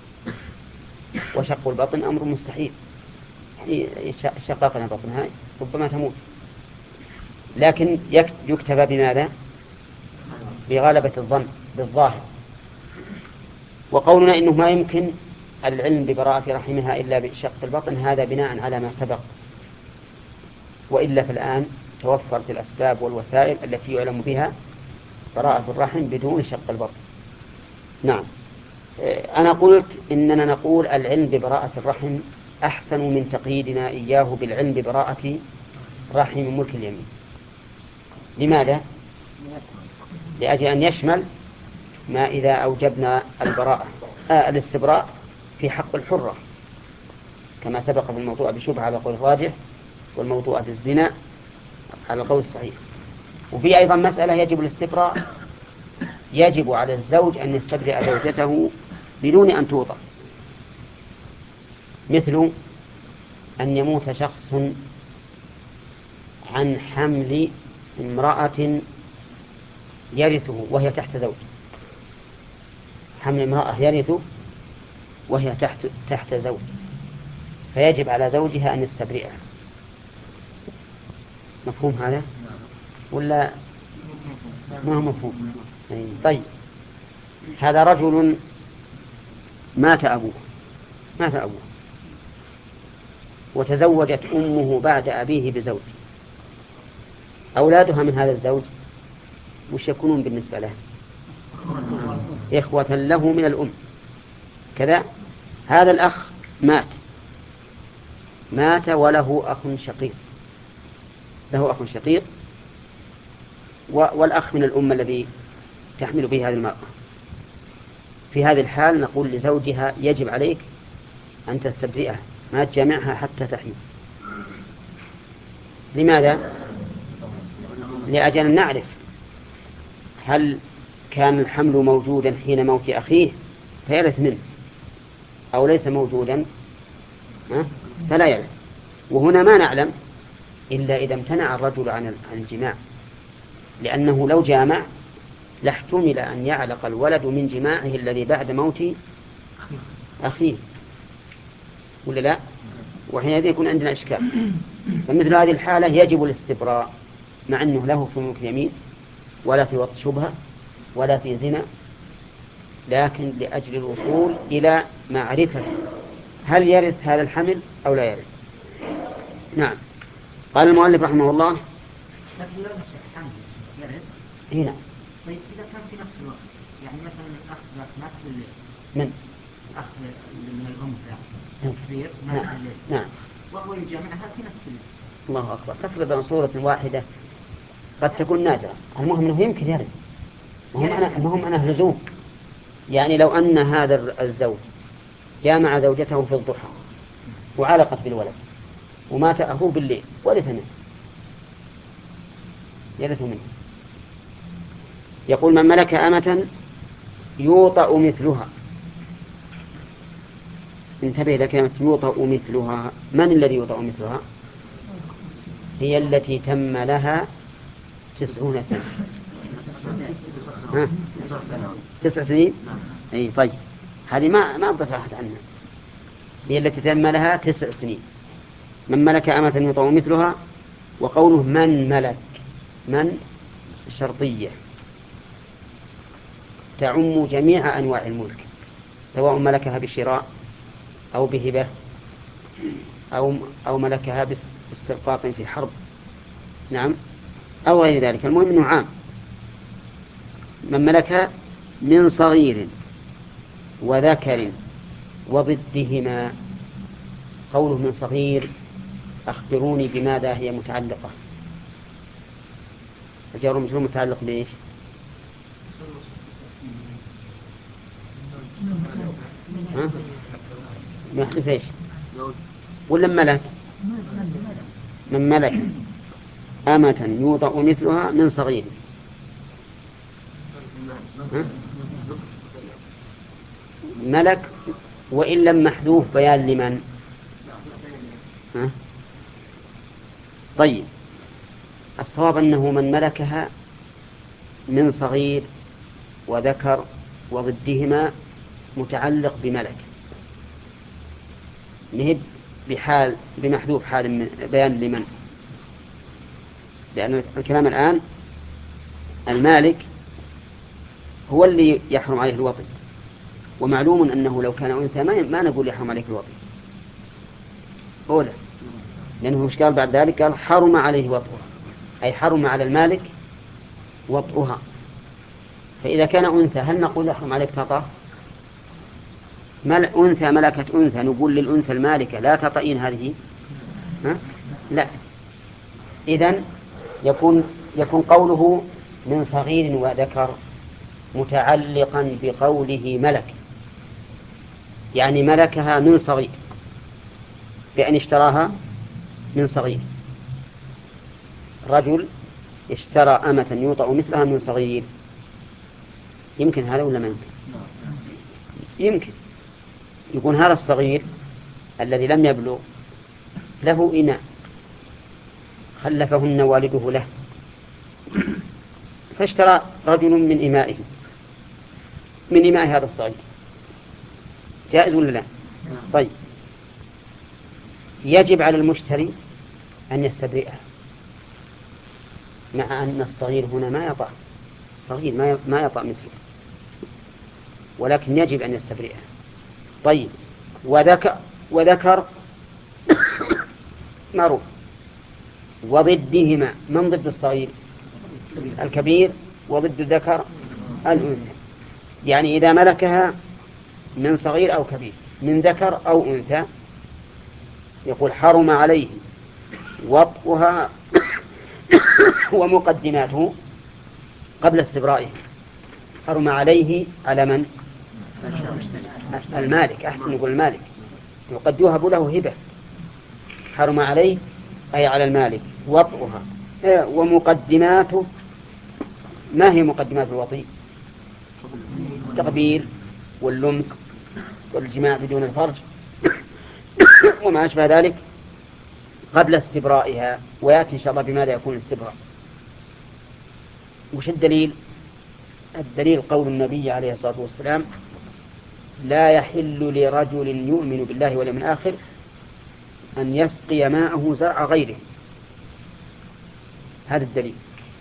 وشق البطن أمر مستحيل، يعني شقاقنا بطنها ربما تموت، لكن يكتفى بماذا؟ بغلبة الظن بالظاهر. وقولنا إنه ما يمكن العلم ببراءة رحمها إلا بشق البطن هذا بناء على ما سبق، وإلا فالآن توفرت الأسباب والوسائل التي يعلم بها براءة الرحم بدون شق البطن. نعم، أنا قلت إننا نقول العلم ببراءة الرحم أحسن من تقييدنا إياه بالعلم ببراءة رحم ملك اليمين. لماذا؟ لأجل أن يشمل ما إذا أوجبنا البراءة آه الاستبراء في حق الحرة، كما سبق في الموضوع بشبهة على قول الراجح، والموضوع بالزنا على القول الصحيح. وفي أيضا مسألة يجب الاستبراء، يجب على الزوج أن يستبرئ زوجته بدون أن توطأ، مثل أن يموت شخص عن حمل امرأة يرثه وهي تحت زوج، حمل امرأة يرث وهي تحت, تحت زوج، فيجب على زوجها أن يستبرئها. مفهوم هذا ولا ما هو مفهوم؟ طيب، هذا رجل مات أبوه مات أبوه وتزوجت أمه بعد أبيه بزوج، أولادها من هذا الزوج وش يكونون بالنسبة له؟ إخوة له من الأم كذا. هذا الأخ مات مات وله أخ شقيق، له أخ شقيق والأخ من الأم الذي تحمل به هذه المرأة. في هذه الحال نقول لزوجها يجب عليك أن تستبرئها، ما تجمعها حتى تحيض. لماذا؟ لأجل أن نعرف هل كان الحمل موجودا حين موت أخيه فيرث منه، أو ليس موجودا فلا يرث. وهنا ما نعلم إلا إذا امتنع الرجل عن الجماع، لأنه لو جامع لاحتمل أن يعلق الولد من جماعه الذي بعد موت أخيه، ولا لا؟ وحينئذ يكون عندنا إشكال. فمثل هذه الحالة يجب الاستبراء، مع أنه له في ملك يمين ولا في وطء شبهة ولا في زنا، لكن لأجل الوصول إلى معرفة هل يرث هذا الحمل أو لا يرث. نعم. قال المؤلف رحمه الله هنا طيب إذا كان في نفس الوقت، يعني مثلا الأخ ذاك مات بالليل، من الأخ من الأم ذاك كبير نعم. مات بالليل، نعم. وهو يجامعها في نفس الليل. الله أكبر. تفرض عن صورة واحدة قد تكون نادرة، المهم أنه يمكن يرث، المهم أنا المهم أنا لزوم. يعني لو أن هذا الزوج جامع زوجته في الضحى وعلقت بالولد ومات أخوه بالليل ورث منه، يرث منه. يقول من ملك أمة يوطأ مثلها. انتبه إلى كلمة يوطأ مثلها. من الذي يوطأ مثلها؟ هي التي تم لها تسعون سنة. ها؟ تسع سنين؟ أي طيب، هذه ما ما أبغى أحد عنها. هي التي تم لها تسع سنين. من ملك أمة يوطأ مثلها. وقوله من ملك، من شرطية تعم جميع أنواع الملك، سواء ملكها بشراء أو بهبة أو أو ملكها باسترقاق في حرب، نعم، أو غير ذلك. المهم أنه عام. من ملكها من صغير وذكر وضدهما. قوله من صغير أخبروني بماذا هي متعلقة. الجار والمجرور متعلق بإيش؟ ها؟ محذوف إيش؟ ولا ملك؟ من ملك أمة يوطأ مثلها من صغير. ها؟ ملك وإن لم محذوف بيان لمن؟ ها؟ طيب، الصواب أنه من ملكها من صغير وذكر وضدهما متعلق بملك، نهب بحال بمحذوف حال من بيان لمن، لأن الكلام الآن المالك هو اللي يحرم عليه الوطي، ومعلوم أنه لو كان أنثى ما نقول يحرم عليك الوطي أولا، لأنه مش قال بعد ذلك قال حرم عليه وطئها، أي حرم على المالك وطئها. فإذا كان أنثى هل نقول يحرم عليك تطأ؟ مل... أنثى ملكة أنثى نقول للأنثى المالكة لا تطئين هذه؟ ها؟ لا. إذن يكون يكون قوله من صغير وذكر متعلقا بقوله ملك، يعني ملكها من صغير بأن اشتراها من صغير. رجل اشترى أمة يوطأ مثلها من صغير، يمكن هذا ولا ما يمكن؟ يمكن. يكون هذا الصغير الذي لم يبلغ له إناء خلفهن والده له، فاشترى رجل من إمائه من إماء هذا الصغير، جائز ولا لا؟ طيب، يجب على المشتري أن يستبرئها، مع أن الصغير هنا ما يطأ، الصغير ما ما يطأ مثله، ولكن يجب أن يستبرئها. طيب، وذكر وذكر معروف، وضدهما من ضد الصغير؟ الكبير، وضد الذكر الأنثى. يعني إذا ملكها من صغير أو كبير، من ذكر أو أنثى، يقول حرم عليه وطئها ومقدماته قبل استبرائه. حرم عليه على من؟ المالك. أحسن نقول المالك، وقد يوهب له هبة. حرم عليه أي على المالك وطئها ومقدماته. ما هي مقدمات الوطي؟ التقبيل واللمس والجماع بدون الفرج وما أشبه ذلك قبل استبرائها. ويأتي إن شاء الله بماذا يكون الاستبراء. وش الدليل؟ الدليل قول النبي عليه الصلاة والسلام: لا يحل لرجل يؤمن بالله واليوم الآخر أن يسقي ماءه زرع غيره. هذا الدليل.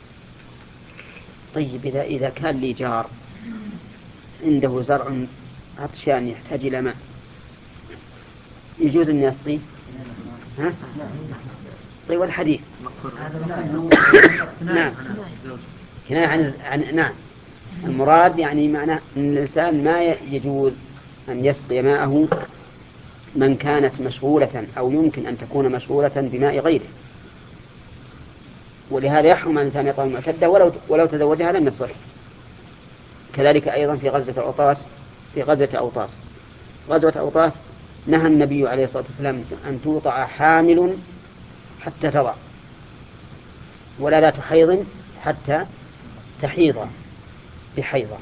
طيب إذا, إذا كان لي جار عنده زرع عطشان يحتاج إلى ماء، يجوز أن يسقيه؟ ها؟ طيب والحديث؟ نعم كناية عن... عن نعم المراد يعني معناه أن الإنسان ما يجوز أن يسقي ماءه من كانت مشغولة أو يمكن أن تكون مشغولة بماء غيره، ولهذا يحرم أن الإنسان يطعم المعتدة ولو ولو تزوجها لم يصح. كذلك أيضا في غزوة أوطاس في غزوة أوطاس غزوة أوطاس نهى النبي عليه الصلاة والسلام أن توطع حامل حتى تضع، ولا ذات حيض حتى تحيض بحيضة.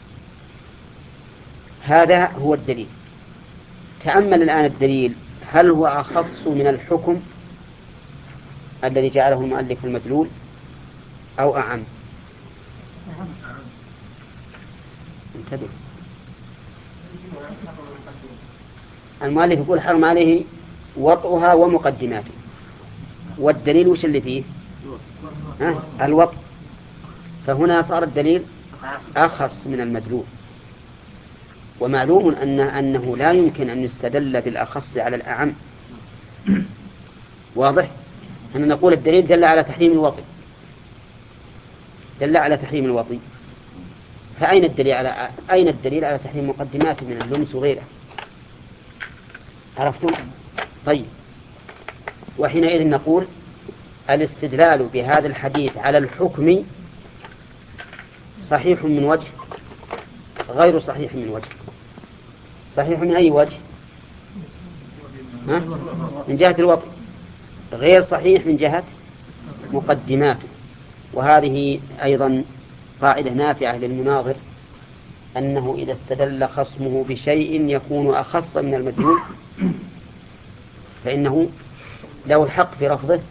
هذا هو الدليل. تأمل الآن الدليل، هل هو أخص من الحكم الذي جعله المؤلف المدلول أو أعم؟ انتبه، المؤلف يقول حرم عليه وطئها ومقدماته، والدليل وش اللي فيه؟ ها؟ الوطء. فهنا صار الدليل أخص من المدلول. ومعلوم أن أنه لا يمكن أن يستدل بالأخص على الأعم. واضح؟ أن نقول الدليل دل على تحريم الوطي، دل على تحريم الوطي، فأين الدليل على أين الدليل على تحريم مقدماته من اللمس وغيره؟ عرفتم؟ طيب، وحينئذ نقول الاستدلال بهذا الحديث على الحكم صحيح من وجه، غير صحيح من وجه. صحيح من أي وجه؟ ها؟ من جهة الوطء. غير صحيح من جهة مقدماته. وهذه أيضا قاعدة نافعة للمناظر، أنه إذا استدل خصمه بشيء يكون أخص من المدلول فإنه له الحق في رفضه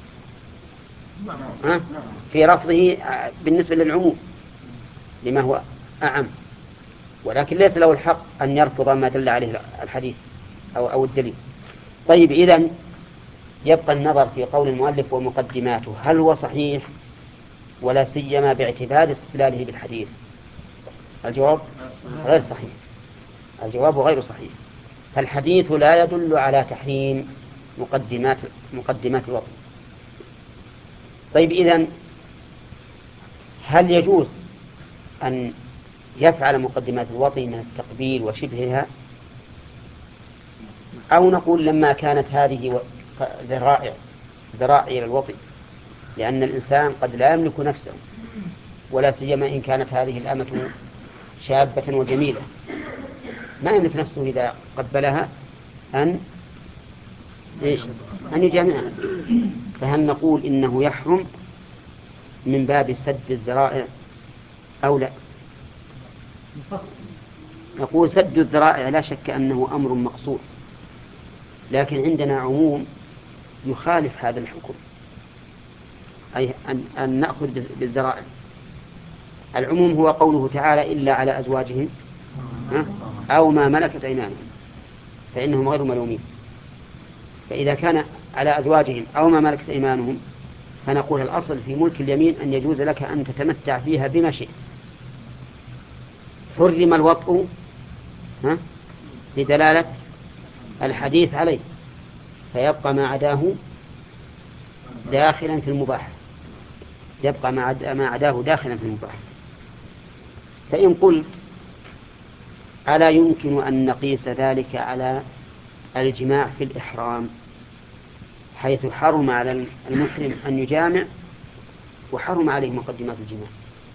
ها؟ في رفضه بالنسبة للعموم لما هو أعم، ولكن ليس له الحق أن يرفض ما دل عليه الحديث أو, أو الدليل. طيب، إذن يبقى النظر في قول المؤلف ومقدماته، هل هو صحيح ولا سيما باعتبار استدلاله بالحديث؟ الجواب غير صحيح. الجواب غير صحيح. فالحديث لا يدل على تحريم مقدمات مقدمات الوطء. طيب، إذن هل يجوز أن يفعل مقدمات الوطء من التقبيل وشبهها، أو نقول لما كانت هذه ذرائع ذرائع إلى الوطء، لأن الإنسان قد لا يملك نفسه، ولا سيما إن كانت هذه الأمة شابة وجميلة، ما يملك نفسه إذا قبلها أن إيش؟ أن يجامعها. فهل نقول إنه يحرم من باب سد الذرائع أو لا؟ نقول سد الذرائع لا شك أنه أمر مقصود، لكن عندنا عموم يخالف هذا الحكم، أي أن, أن نأخذ بالذرائع. العموم هو قوله تعالى: إلا على أزواجهم أو ما ملكت أيمانهم فإنهم غير ملومين. فإذا كان على أزواجهم أو ما ملكت أيمانهم فنقول الأصل في ملك اليمين أن يجوز لك أن تتمتع فيها بما شئت. حرم الوطء لدلالة الحديث عليه، فيبقى ما عداه داخلا في المباح، يبقى ما عداه داخلا في المباح. فإن قلت ألا يمكن أن نقيس ذلك على الجماع في الإحرام، حيث حرم على المحرم أن يجامع وحرم عليه مقدمات الجماع؟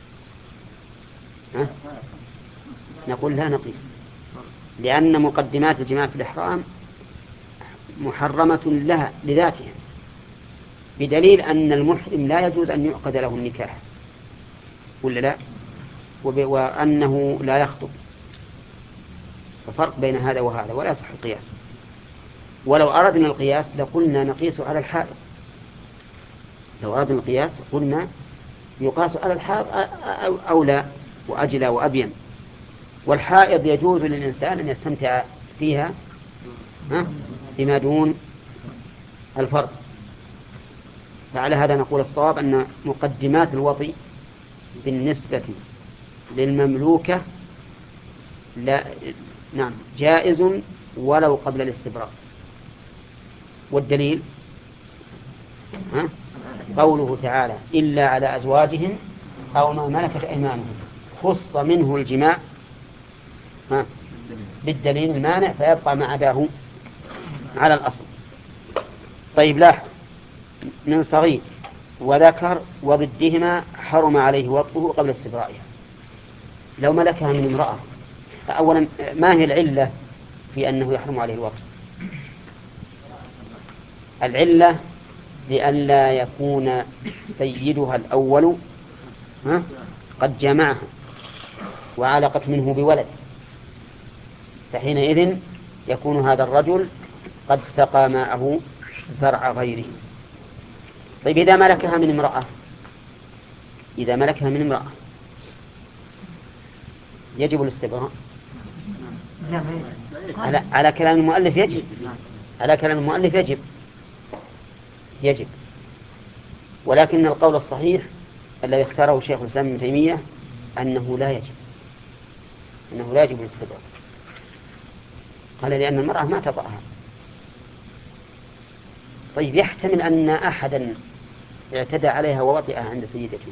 ها؟ نقول لا نقيس، لأن مقدمات الجماع في الإحرام محرمة لها لذاتها، بدليل أن المحرم لا يجوز أن يعقد له النكاح ولا لا، وأنه لا يخطب. ففرق بين هذا وهذا، ولا يصح القياس. ولو أردنا القياس لقلنا نقيس على الحائض، لو أردنا القياس قلنا يقاس على الحائض أو لا، وأجلى وأبين. والحائض يجوز للإنسان أن يستمتع فيها بما دون الفرض. فعلى هذا نقول الصواب أن مقدمات الوطي بالنسبة للمملوكة لا نعم جائز ولو قبل الاستبراء. والدليل ها؟ قوله تعالى إلا على أزواجهم أو ما ملكت أيمانهم، خص منه الجماع ها؟ بالدليل المانع فيبقى ما عداه على الأصل. طيب لاحظ من صغير وذكر وضدهما حرم عليه وطئه قبل استبرائها. لو ملكها من امرأة، أولا ما هي العلة في أنه يحرم عليه الوطء؟ العلة لئلا يكون سيدها الأول ها؟ قد جمعها وعلقت منه بولد، فحينئذ يكون هذا الرجل قد سقى ماءه زرع غيره. طيب إذا ملكها من امرأة إذا ملكها من امرأة يجب الاستبراء على على كلام المؤلف يجب على كلام المؤلف يجب يجب ولكن القول الصحيح الذي اختاره شيخ الإسلام ابن تيمية أنه لا يجب أنه لا يجب الاستبراء. قال لأن المرأة ما تطأها. طيب يحتمل أن أحدا اعتدى عليها ووطئها عند سيدته،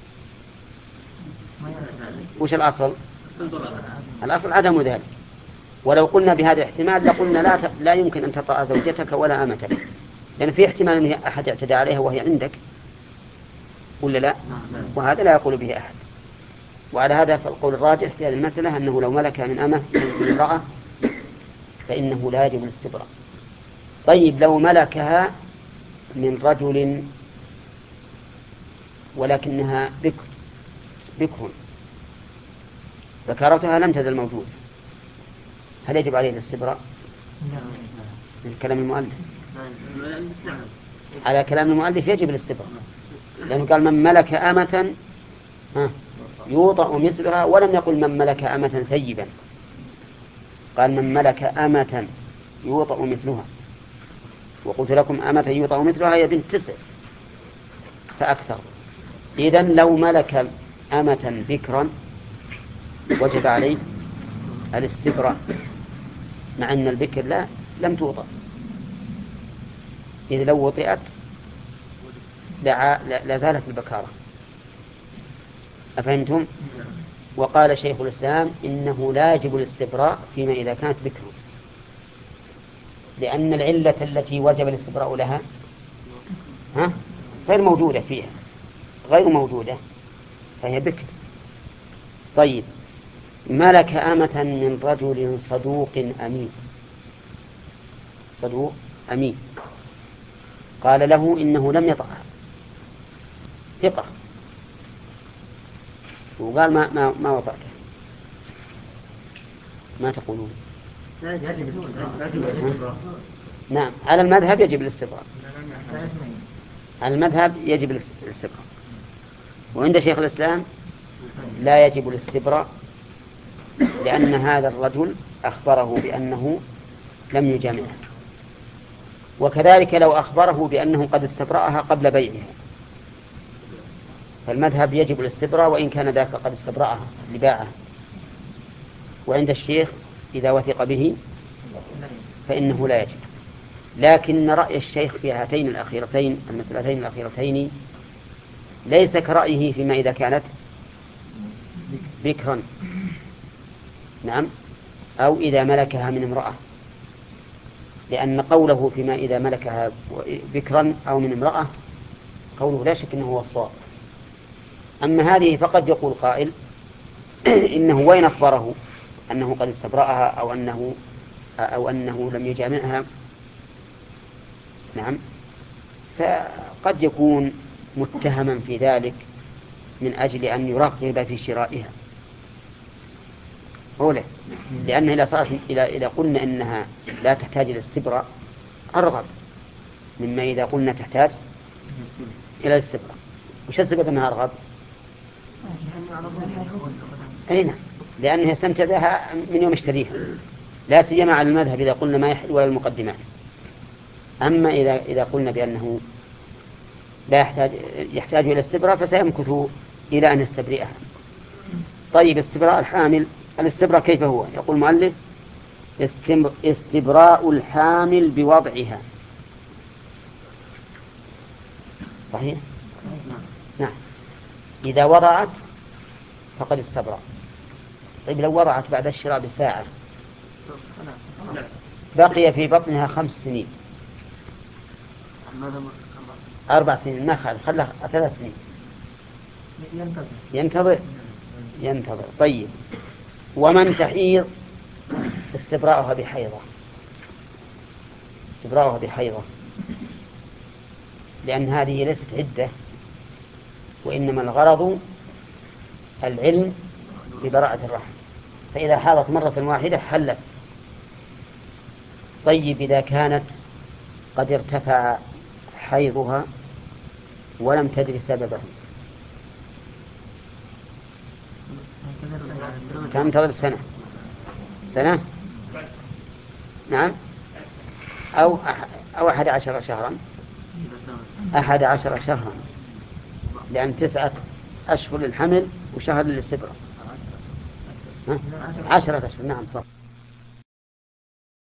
وش الأصل؟ الأصل عدم ذلك. ولو قلنا بهذا الاحتمال لقلنا لا ت... لا يمكن أن تطأ زوجتك ولا أمتك، لأن في احتمال أن أحد اعتدى عليها وهي عندك ولا لا؟ وهذا لا يقول به أحد. وعلى هذا فالقول الراجح في هذه المسألة أنه لو ملكها من أمة من امرأة فإنه لا يجب الاستبراء. طيب لو ملكها من رجل ولكنها بكر بكر ذكرتها لم تزل موجودة، هل يجب عليه الاستبراء؟ من كلام المؤلف على كلام المؤلف يجب الاستبراء، لأنه قال من ملك أمة يوطأ مثلها، ولم يقل من ملك أمة ثيبا، قال من ملك أمة يوطأ مثلها. وقلت لكم أمة يوطأ مثلها هي بنت تسع فأكثر. إذن لو ملك أمة بكرا وجب عليه الاستبراء، مع أن البكر لا لم توطأ، إذ لو وطئت لازالت البكارة. أفهمتم؟ وقال شيخ الإسلام إنه لا يجب الاستبراء فيما إذا كانت بكرا، لأن العلة التي وجب الاستبراء لها ها؟ غير موجودة فيها، غير موجودة فهي بكر. طيب ملك أمة من رجل صدوق أمين، صدوق أمين قال له إنه لم يطعها، ثقة، وقال ما ما ما وطأته، ما تقولون؟ نعم على المذهب يجب الاستبراء، على المذهب يجب الاستبراء، وعند شيخ الإسلام لا يجب الاستبراء، لأن هذا الرجل أخبره بأنه لم يجامعها، وكذلك لو أخبره بأنه قد استبرأها قبل بيعها فالمذهب يجب الاستبراء وإن كان ذاك قد استبرأها لباعها. وعند الشيخ إذا وثق به فإنه لا يجب. لكن رأي الشيخ في هاتين الأخيرتين المسألتين الأخيرتين ليس كرأيه فيما إذا كانت بكرا نعم أو إذا ملكها من امرأة، لأن قوله فيما إذا ملكها بكرا أو من امرأة قوله لا شك أنه هو الصواب. أما هذه فقد يقول قائل إنه وين أخبره أنه قد استبرأها أو أنه أو أنه لم يجامعها، نعم، فقد يكون متهما في ذلك من أجل أن يرغب في شرائها أولا، لأنه إذا صارت إذا إذا قلنا إنها لا تحتاج إلى استبراء أرغب مما إذا قلنا تحتاج إلى الاستبراء. وش السبب أنها أرغب؟ أي نعم، لأنه يستمتع بها من يوم اشتريها، لا سيما على المذهب إذا قلنا ما يحل ولا المقدمات. أما إذا إذا قلنا بأنه لا يحتاج يحتاج إلى استبراء فسيمكث إلى أن يستبرئها. طيب استبراء الحامل، الاستبراء كيف هو؟ يقول المؤلف استبراء الحامل بوضعها. صحيح؟ نعم، إذا وضعت فقد استبرأ. طيب لو وضعت بعد الشراء بساعة بقي في بطنها خمس سنين أربع سنين ما خالف، خلها ثلاث سنين ينتظر ينتظر. طيب ومن تحيض استبراءها بحيضة، استبراءها بحيضة، لأن هذه ليست عدة، وإنما الغرض العلم ببراءة الرحم، فإذا حاضت مرة واحدة حلت. طيب إذا كانت قد ارتفع حيضها ولم تدري سببه، تنتظر سنة سنة نعم أو أح أو أحد عشر شهرا أحد عشر شهرا، لأن تسعة أشهر للحمل وشهر للاستبراء. عشرة أشهر نعم.